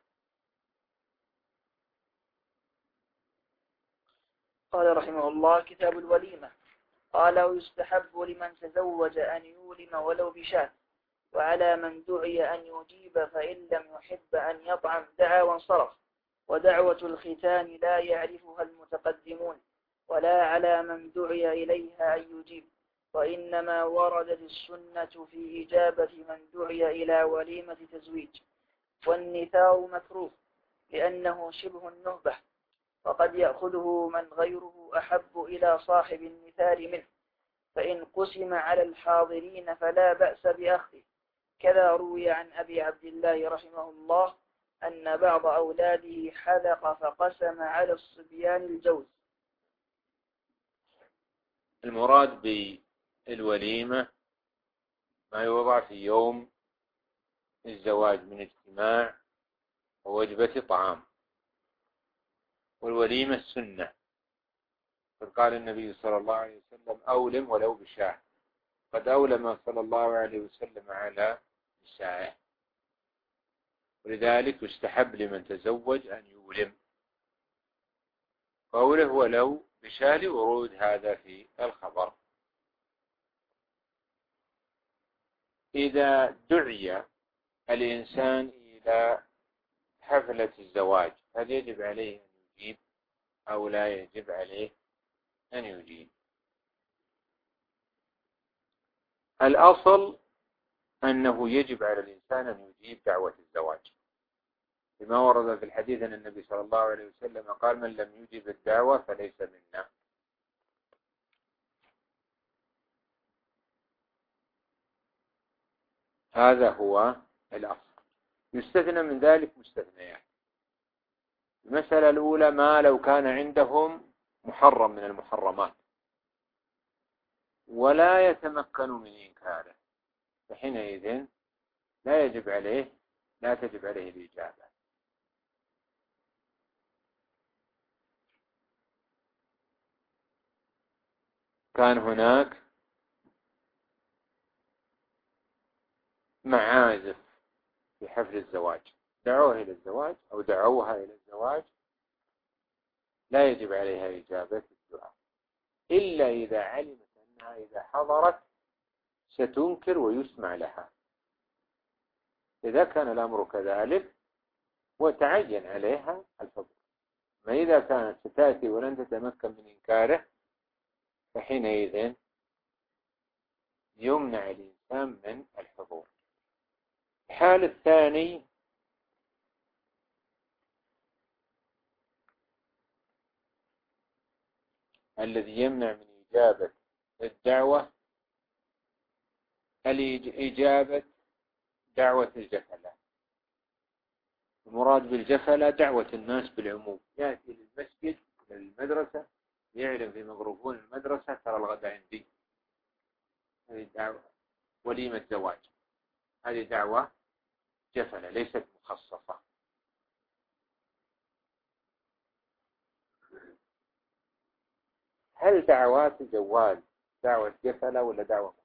قال رحمه الله: كتاب الوليمة. قال: ويستحب لمن تزوج أن يولم ولو بشاة، وعلى من دعي أن يجيب، فإن لم يحب أن يطعم دعا وانصرف. ودعوة الختان لا يعرفها المتقدمون، ولا على من دعي إليها أن يجيب، وإنما وردت السنة في إجابة من دعي إلى وليمة تزويج. والنثار مكروه لأنه شبه النهبة، وقد يأخذه من غيره أحب إلى صاحب النثار منه، فإن قسم على الحاضرين فلا بأس بأخذه. كذا روي عن أبي عبد الله رحمه الله أن بعض أولاده حذق فقسم على الصبيان الجوز. المراد بالوليمة ما يوضع في يوم الزواج من اجتماع ووجبة طعام، والوليمة السنة. فقال النبي صلى الله عليه وسلم: أولم ولو بشاة. قد أولم صلى الله عليه وسلم على نسائه، ولذلك يستحب لمن تزوج أن يولم. قوله ولو بشاة لورود هذا في الخبر. إذا دعي الإنسان إلى حفلة الزواج هل يجب عليه أن يجيب أو لا يجب عليه أن يجيب؟ الأصل أنه يجب على الإنسان أن يجيب دعوة الزواج، لما ورد في الحديث أن النبي صلى الله عليه وسلم قال: من لم يجب الدعوة فليس منا. هذا هو الأصل. يستثنى من ذلك مستثنيات. المسألة الأولى: ما لو كان عندهم محرم من المحرمات ولا يتمكن من إنكاره، فحينئذ لا يجب عليه لا تجب عليه الإجابة. كان هناك معازف في حفل الزواج، دعوه إلى الزواج أو دعوها إلى الزواج، لا يجب عليها إجابة الدعاء إلا إذا علمت أنها إذا حضرت ستنكر ويسمع لها. إذا كان الأمر كذلك وتعين عليها الحضور. ما إذا كانت ستأتي ولن تتمكن من إنكاره فحينئذ يمنع الإنسان من الحضور. الحال الثاني الذي يمنع من إجابة الدعوة إجابة دعوة الجفلة. المراد بالجفلة دعوة الناس بالعموم، يأتي للمسجد للمدرسة يعلم في ميكروفون المدرسة ترى الغداء عندي، هذه دعوة وليمة زواج، هذه دعوة جفلة ليست مخصصة. هل دعوات الجواز دعوة جفلة ولا دعوة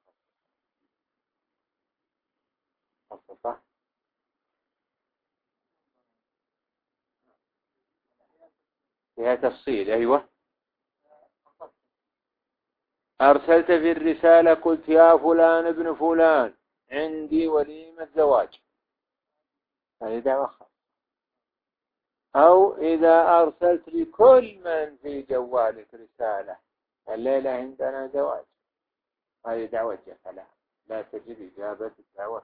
مخصصة؟ فيها تفصيل. أيوة، أرسلت في الرسالة قلت يا فلان ابن فلان عندي وليمة زواج، هذه دعوة خاصة. أو إذا أرسلت لكل من في جوالك رسالة الليلة عندنا زواج، هذه دعوة جفلة لا تجب إجابة الدعوة.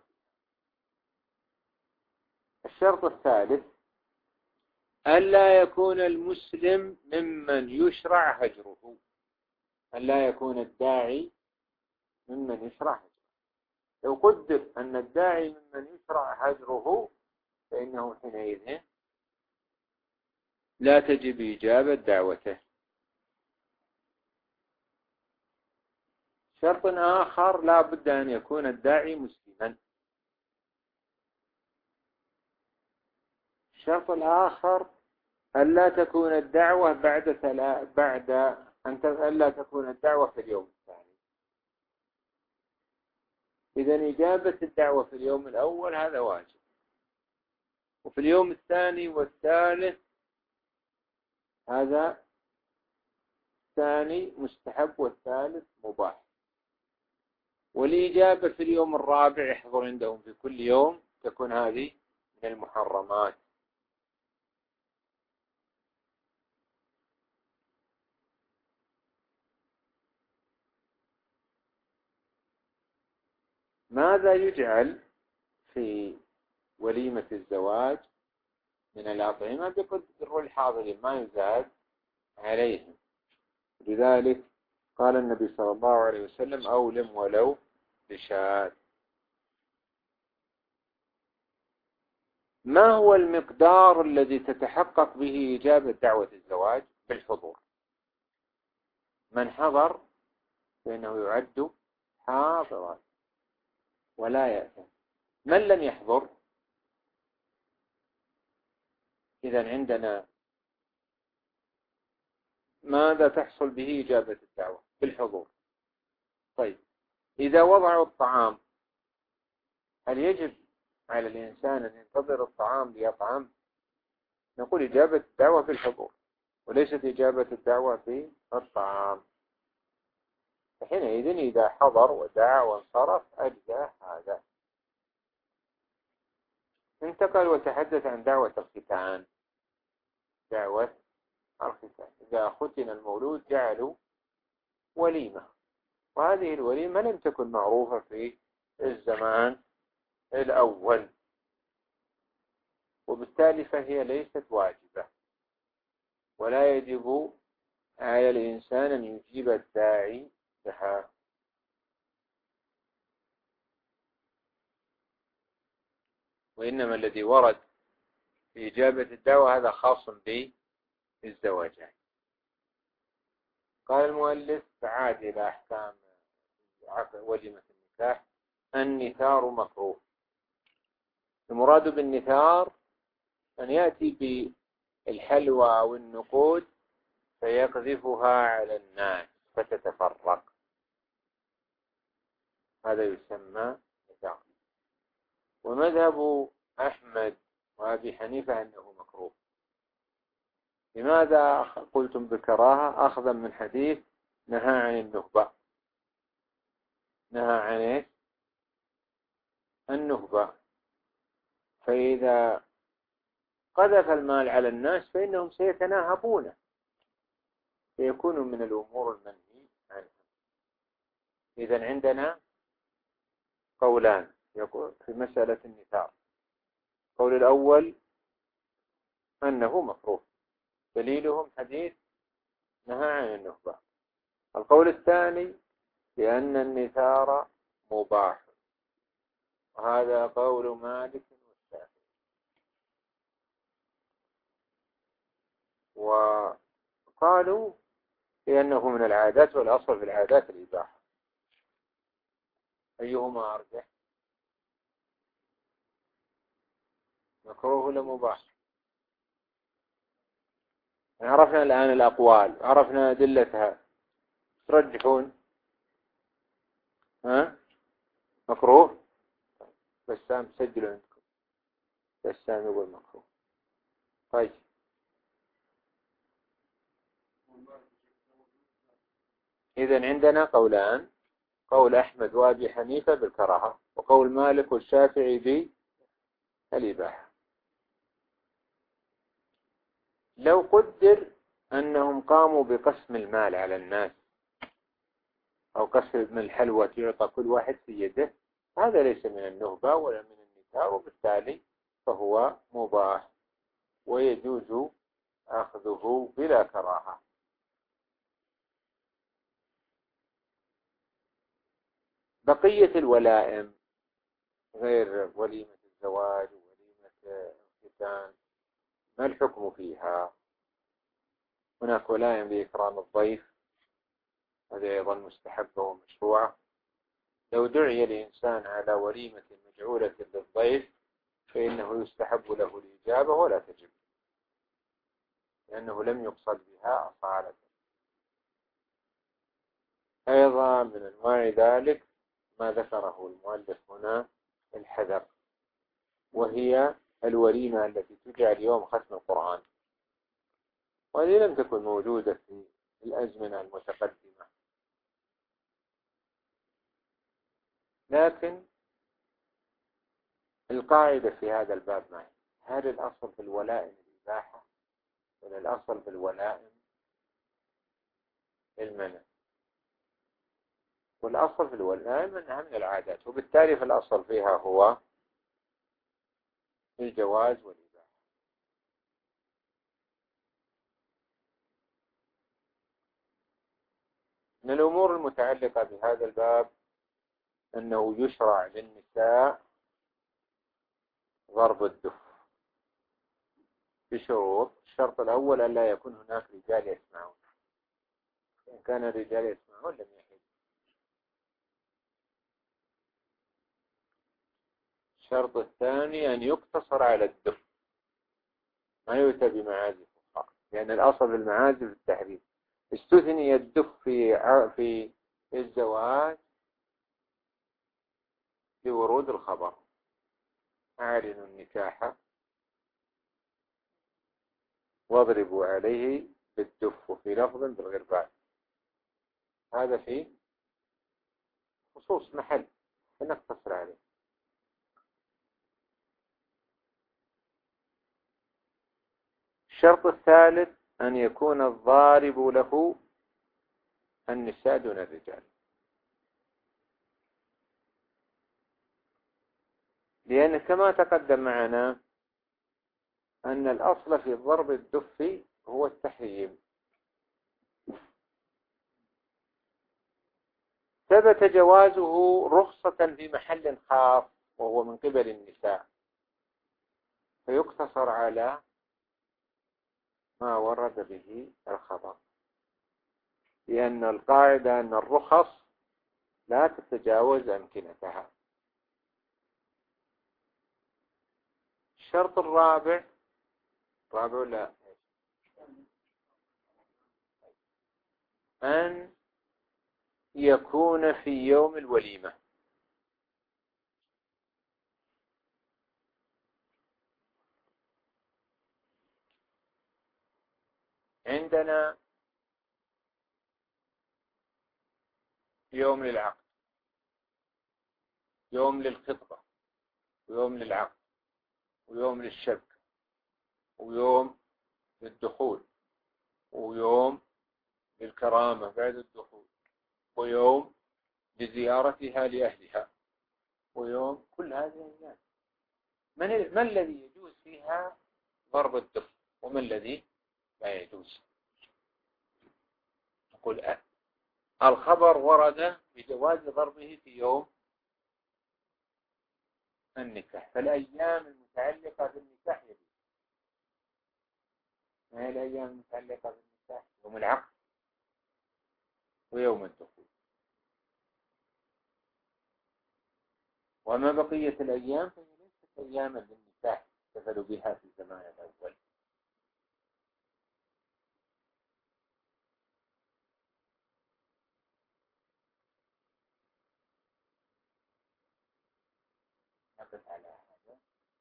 الشرط الثالث ألا يكون المسلم ممن يشرع هجره، ألا يكون الداعي ممن يشرع هجره. لو قدر أن الداعي ممن يشرع هجره فإنه حينئذ لا تجب إجابة دعوته. شرط آخر لا بد أن يكون الداعي مسلما. الشرط الآخر ألا تكون الدعوة بعد ثلاث بعد أن ألا تكون الدعوة في اليوم الثاني. إذا إجابة الدعوة في اليوم الأول هذا واجب، وفي اليوم الثاني والثالث هذا الثاني مستحب والثالث مباح. والإجابة في اليوم الرابع يحضر عندهم في كل يوم تكون هذه من المحرمات. ماذا يجعل في وليمة الزواج من الأطعمة؟ بقدر الحاضرين ما يزاد عليهم. لذلك قال النبي صلى الله عليه وسلم أولم ولو بشاة. ما هو المقدار الذي تتحقق به إجابة دعوة الزواج؟ بالحضور. من حضر فإنه يعد حاضرا ولا يأثم. من لم يحضر إذن عندنا ماذا تحصل به إجابة الدعوة؟ بالحضور. طيب إذا وضعوا الطعام هل يجب على الإنسان أن ينتظر الطعام ليطعم؟ نقول إجابة الدعوة في الحضور وليست إجابة الدعوة في الطعام. فحينئذ إذا حضر ودعا وانصرف أجزى هذا. انتقل وتحدث عن دعوة الختان. دعوة الختان إذا ختن المولود جعلوا وليمة، وهذه الوليمة لم تكن معروفة في الزمان الأول، وبالتالي فهي ليست واجبة، ولا يجب على الإنسان أن يجيب الداعي لها. وإنما الذي ورد في إجابة الدعوة هذا خاص بالزواجات. قال المؤلف تعاد إلى أحكام وليمة النكاح. النثار مكروه. المراد بالنثار أن يأتي بالحلوى والنقود فيقذفها على الناس فتتفرق. هذا يسمى نثار. ومذهب أحمد وأبي حنيفة أنه مكروه. لماذا قلتم بكراهة؟ أخذا من حديث نهى عن النهبة. نهى عن النهبة، فإذا قذف المال على الناس فإنهم سيتناهبونه، فيكون من الأمور المنهي عنها. إذن عندنا قولان في مسألة النثار. القول الأول أنه مكروه، دليلهم حديث نهى عن النهبة. القول الثاني لأن النثار مباح، وهذا قول مالك والشافعي. وقالوا لأنه من العادات، والأصل في العادات الإباحة. أيهما أرجح؟ مكروه ولا مباح؟ عرفنا الآن الأقوال، عرفنا أدلتها، ترجحون؟ ها؟ مكروه؟ بسام سجلوا عندكم. بسام يقول مكروه. طيب، إذن عندنا قولان: قول أحمد وأبي حنيفة بالكراهة، وقول مالك والشافعي بالإباحة. لو قدر أنهم قاموا بقسم المال على الناس، أو قسم الحلوى يعطى كل واحد في يده، هذا ليس من النهبة ولا من النثار، وبالتالي فهو مباح ويجوز أخذه بلا كراهة. بقية الولائم غير وليمة الزواج ووليمة الختان، ما الحكم فيها؟ هناك ولائم لإكرام الضيف، هذه أيضا مستحبة ومشروعة. لو دعي الإنسان على وليمة مجعولة للضيف فإنه يستحب له الإجابة ولا تجب، لأنه لم يقصد بها أصالة. أيضا من أنواع ذلك ما ذكره المؤلف هنا الحذر، وهي الوليمة التي تجعل يوم ختم القرآن، وهذه لم تكن موجودة في الأزمنة المتقدمة. لكن القاعدة في هذا الباب معي: هل الأصل في الولائم الإباحة ولا الأصل في الولائم المنع؟ والأصل في الولائم أنها من العادات، وبالتالي فالأصل فيها هو الجواز والإباحة. من الأمور المتعلقة بهذا الباب أنه يشرع للنساء ضرب الدف بشروط. الشرط الأول أن لا يكون هناك رجال يسمعون، إن كان الرجال يسمعون لم يحل. الشرط الثاني أن يقتصر على الدف، ما يؤتى بمعازف أخرى، لأن الأصل في المعازف التحريم. استثني الدف في في الزواج لورود الخبر: أعلنوا النكاح واضربوا عليه بالدف، وفي لفظ بالغربال. هذا في خصوص محل فنقتصر عليه. الشرط الثالث أن يكون الضارب له النساء دون الرجال، لأن كما تقدم معنا أن الأصل في ضرب الدف هو التحريم. ثبت جوازه رخصة في محل خاص وهو من قبل النساء، فيقتصر على ما ورد به الخبر، لأن القاعدة أن الرخص لا تتجاوز أمكنتها. الشرط الرابع رابع لا أن يكون في يوم الوليمة. يوم للعقد، يوم للخطبة، ويوم للعقد، ويوم للشبكة، ويوم للدخول، ويوم للكرامة بعد الدخول، ويوم لزيارتها لأهلها، ويوم كل هذه الأيام. من ما الذي يجوز فيها ضرب الدف وما الذي لا يجوز؟ نقول الخبر ورد بجواز ضربه في يوم النكاح، فالأيام المتعلقة بالنكاح يجوز. ما هي الأيام المتعلقة بالنكاح؟ يوم العقد ويوم الدخول. وما بقية الأيام فهي ليست أياما للنكاح احتفلوا بها في الزمان الأول. نقف على هذا.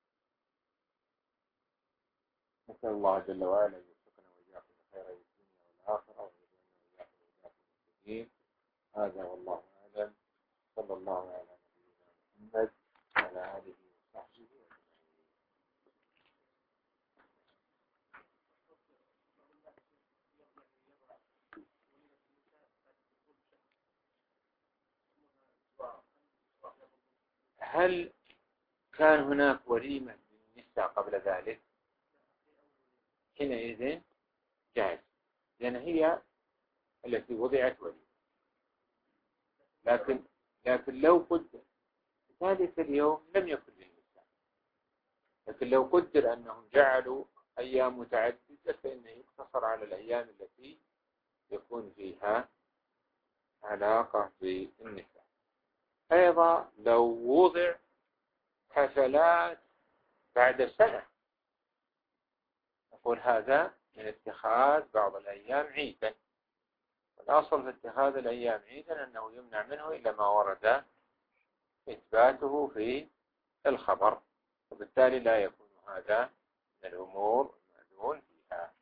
نسأل الله جل وعلا أن يوفقنا وإياكم خير الدنيا والآخرة، ويجعلنا وإياكم وإياكم المسلمين. هذا والله أعلم. صلى الله على نبينا محمد وعلى آله وصحبه أجمعين. هل كان هناك وليمة للنساء قبل ذلك؟ حينئذ جاز، لأن هي التي وضعت وليمة. لكن لكن لو قدر ذلك اليوم لم يكن للنساء، لكن لو قدر أنهم جعلوا أيام متعددة فإنه يقتصر على الأيام التي يكون فيها علاقة بالنساء. أيضا لو وضع حفلات بعد سنة نقول هذا من اتخاذ بعض الأيام عيدا، والأصل في اتخاذ الأيام عيدا أنه يمنع منه إلا ما ورد إثباته في الخبر، وبالتالي لا يكون هذا من الأمور المأذون فيها.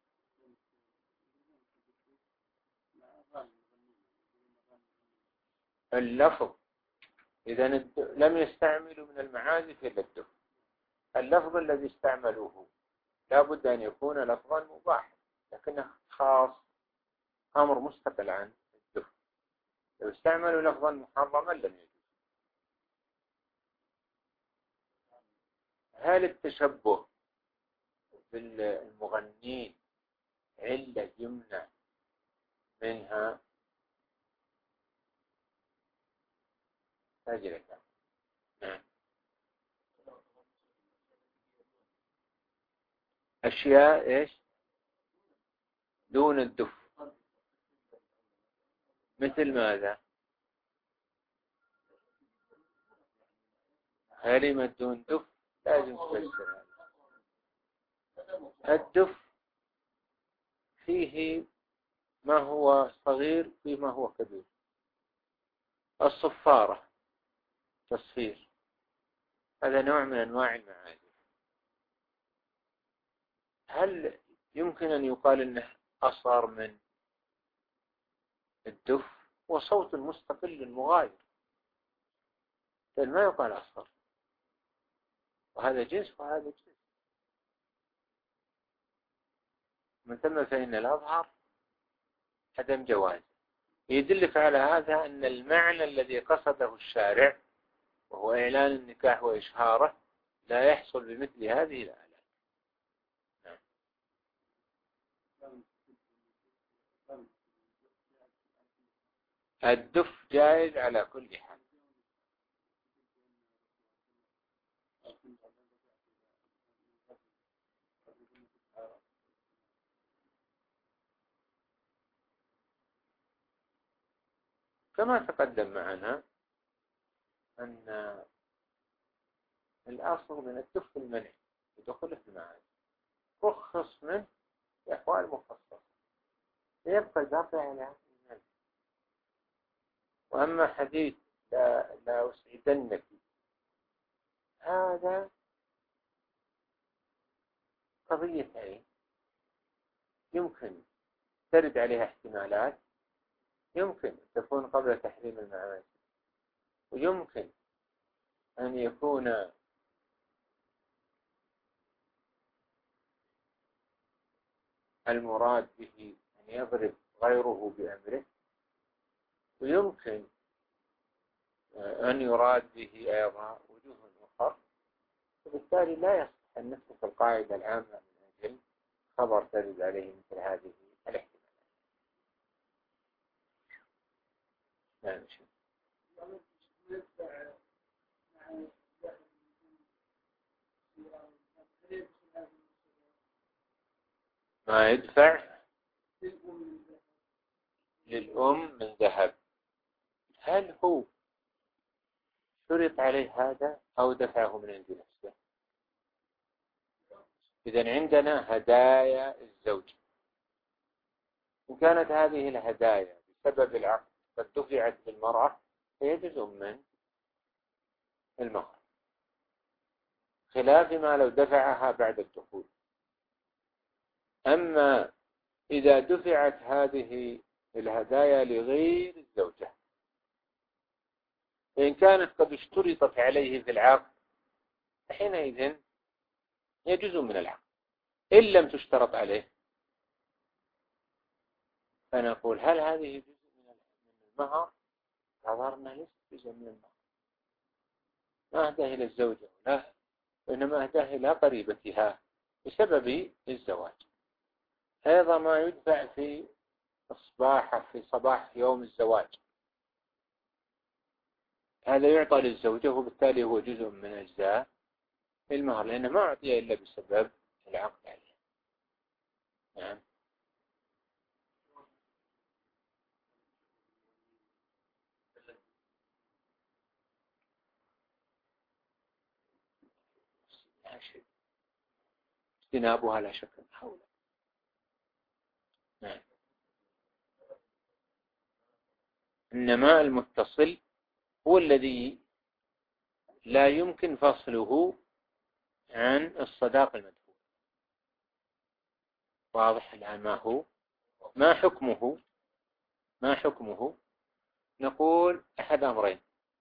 اللفظ إذا لم يستعملوا من المعازف إلا الدف، اللفظ الذي استعملوه لا بد أن يكون لفظا مباحا، لكنه خاص أمر مستقل عن الدف. لو استعملوا لفظا محرما لم يجوز. هل التشبه بالمغنين علة يمنع منها؟ تجربة. نعم. أشياء إيش دون الدف مثل ماذا؟ كلمة دون دف لازم تفسر. الدف فيه ما هو صغير فيه ما هو كبير. الصفارة تصفير هذا نوع من أنواع المعازف. هل يمكن أن يقال أنه أصغر من الدف؟ وصوت مستقل مغاير، بل ما يقال أصغر، وهذا جنس وهذا جنس. من ثم فإن الأظهر عدم جواز. يدلك على هذا أن المعنى الذي قصده الشارع وهو إعلان النكاح وإشهاره لا يحصل بمثل هذه الآلات. الدف جائز على كل حال. كما تقدم معنا أن الأصل من الدف المنع يدخل في المعاني، رخص منه في أحوال مخصصة يبقى الباقي على المنع. وأما حديث لا, لا أسعدنك هذا قضية عين يمكن ترد عليها احتمالات، يمكن تكون قبل تحريم المعاصي، ويمكن أن يكون المراد به أن يضرب غيره بأمره، ويمكن أن يراد به أيضا وجوه أخرى، وبالتالي لا يصح أن نترك القاعدة العامة من أجل خبر ترد عليه مثل هذه الاحتمالات. نعم. ما يدفع للأم من ذهب، هل هو شرط عليه هذا أو دفعه من عند نفسه؟ إذن عندنا هدايا الزوج، إن كانت هذه الهدايا بسبب العقد قد دفعت للمرأة فهي جزء من المهر، خلاف ما لو دفعها بعد الدخول. أما إذا دفعت هذه الهدايا لغير الزوجة، فإن كانت قد اشترطت عليه في العقد حينئذ يجوز من العقد. إن لم تشترط عليه فنقول هل هذه جزء من المهر؟ نظرنا ليست جزء من المهر، ما أهداه إلى الزوجة لا، وإنما أهداه إلى قريبتها بسبب الزواج. هذا ما يدفع في الصباح في صباح يوم الزواج، هذا يعطى للزوجة، وبالتالي هو جزء من أجزاء المهر، لأنه ما أعطي إلا بسبب العقد عليه. نعم. اجتنابها لا شك حوله. نعم. إنما المتصل هو الذي لا يمكن فصله عن الصداق المدفوع. واضح الآن ما هو ما حكمه ما حكمه نقول أحد أمرين.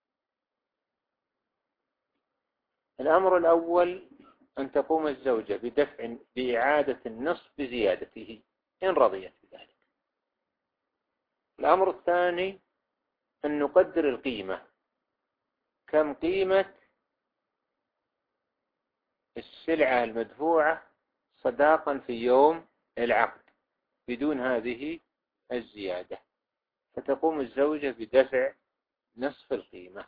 الأمر الأول أن تقوم الزوجة بدفع بإعادة النصف بزيادته إن رضيت بذلك. الأمر الثاني أن نقدر القيمة، كم قيمة السلعة المدفوعة صداقا في يوم العقد بدون هذه الزيادة، فتقوم الزوجة بدفع نصف القيمة.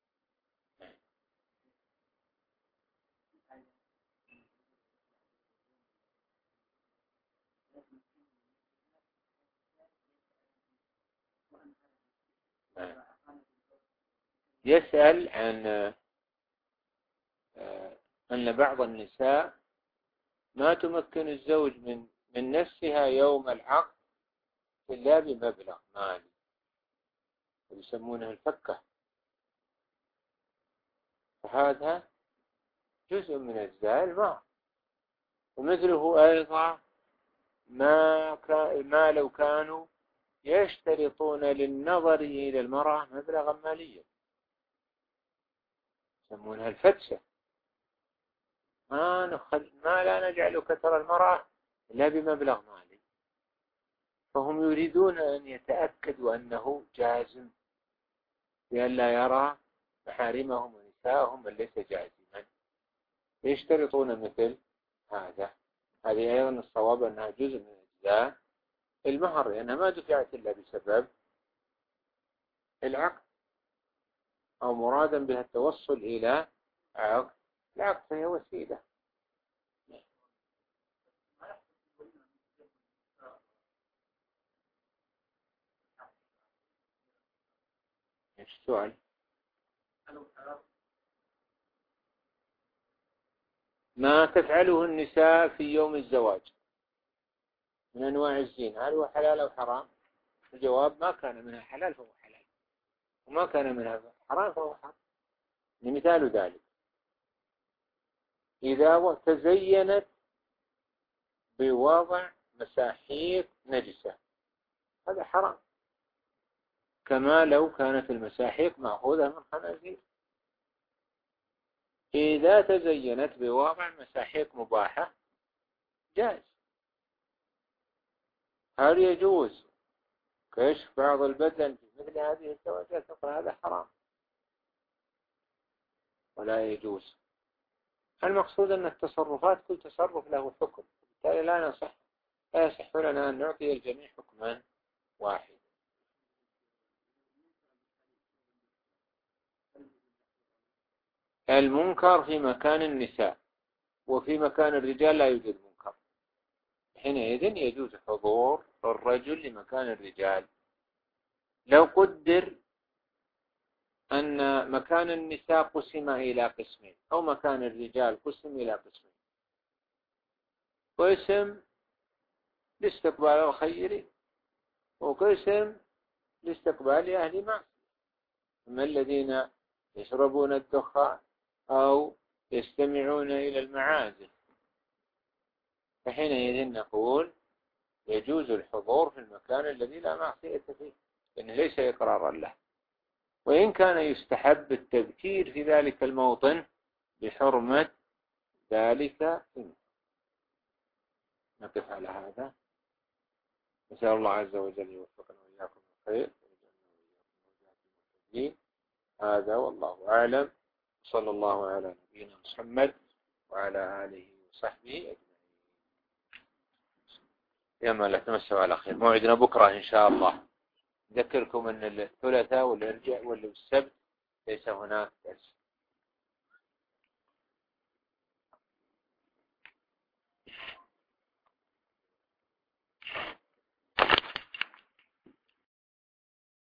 يسأل عن أن بعض النساء ما تمكن الزوج من من نفسها يوم العقد إلا بمبلغ مالي يسمونه الفكة، فهذا جزء من أجزاء المهر. ومثله أيضا ما, ما لو كانوا يشترطون للنظر إلى المرأة مبلغا ماليا يسمونها الفتشة، ما, نخل ما لا نجعل كثر المرأة إلا بمبلغ مالي، فهم يريدون أن يتأكدوا أنه جازم لئلا يرى محارمهم ونساءهم من ليس جازما، يشترطون مثل هذا. هذه أيضا الصواب أنها جزء من أجزاء المهر، لأنها ما دفعت إلا بسبب العقد أو مرادا بها التوصل إلى عقد العقد، فهي وسيلة. ايش السؤال؟ ما تفعله النساء في يوم الزواج من أنواع الزينة هل هو حلال أو حرام؟ الجواب ما كان منها حلال فهو حلال، وما كان منها حرام فهو حرام. مثال ذلك إذا تزينت بوضع مساحيق نجسة هذا حرام، كما لو كانت المساحيق مأخوذة من خنازير. إذا تزينت بوضع مساحيق مباحة جائز. هل يجوز كشف بعض البدن في مثل هذه الزواجات؟ نقول هذا حرام ولا يجوز. المقصود أن التصرفات كل تصرف له حكم، بالتالي لا نصح لا يصح لنا أن نعطي الجميع حكما واحدا. المنكر في مكان النساء، وفي مكان الرجال لا يوجد منكر، حينئذ يجوز حضور الرجل لمكان الرجال. لو قدر أن مكان النساء قسم إلى قسمين، أو مكان الرجال قسم إلى قسمين، قسم لاستقبال الخير وقسم لاستقبال أهل معصية، هم الذين يشربون الدخان أو يستمعون إلى المعازف، فحينئذ نقول يجوز الحضور في المكان الذي لا معصية فيه، لأنه ليس إقرارا له. وإن كان يستحب التبكير في ذلك الموطن بحرمة ذلك. نقف على هذا. نسأل الله عز وجل يوفقنا وإياكم الخير ويجعلنا هذا والله أعلم. صلى الله على نبينا محمد وعلى آله وصحبه أجمعين. يا ما لا تمسوا على خير. موعدنا بكرة إن شاء الله. أذكركم أن الثلاثاء والأربعاء والسبت ليس هناك درس.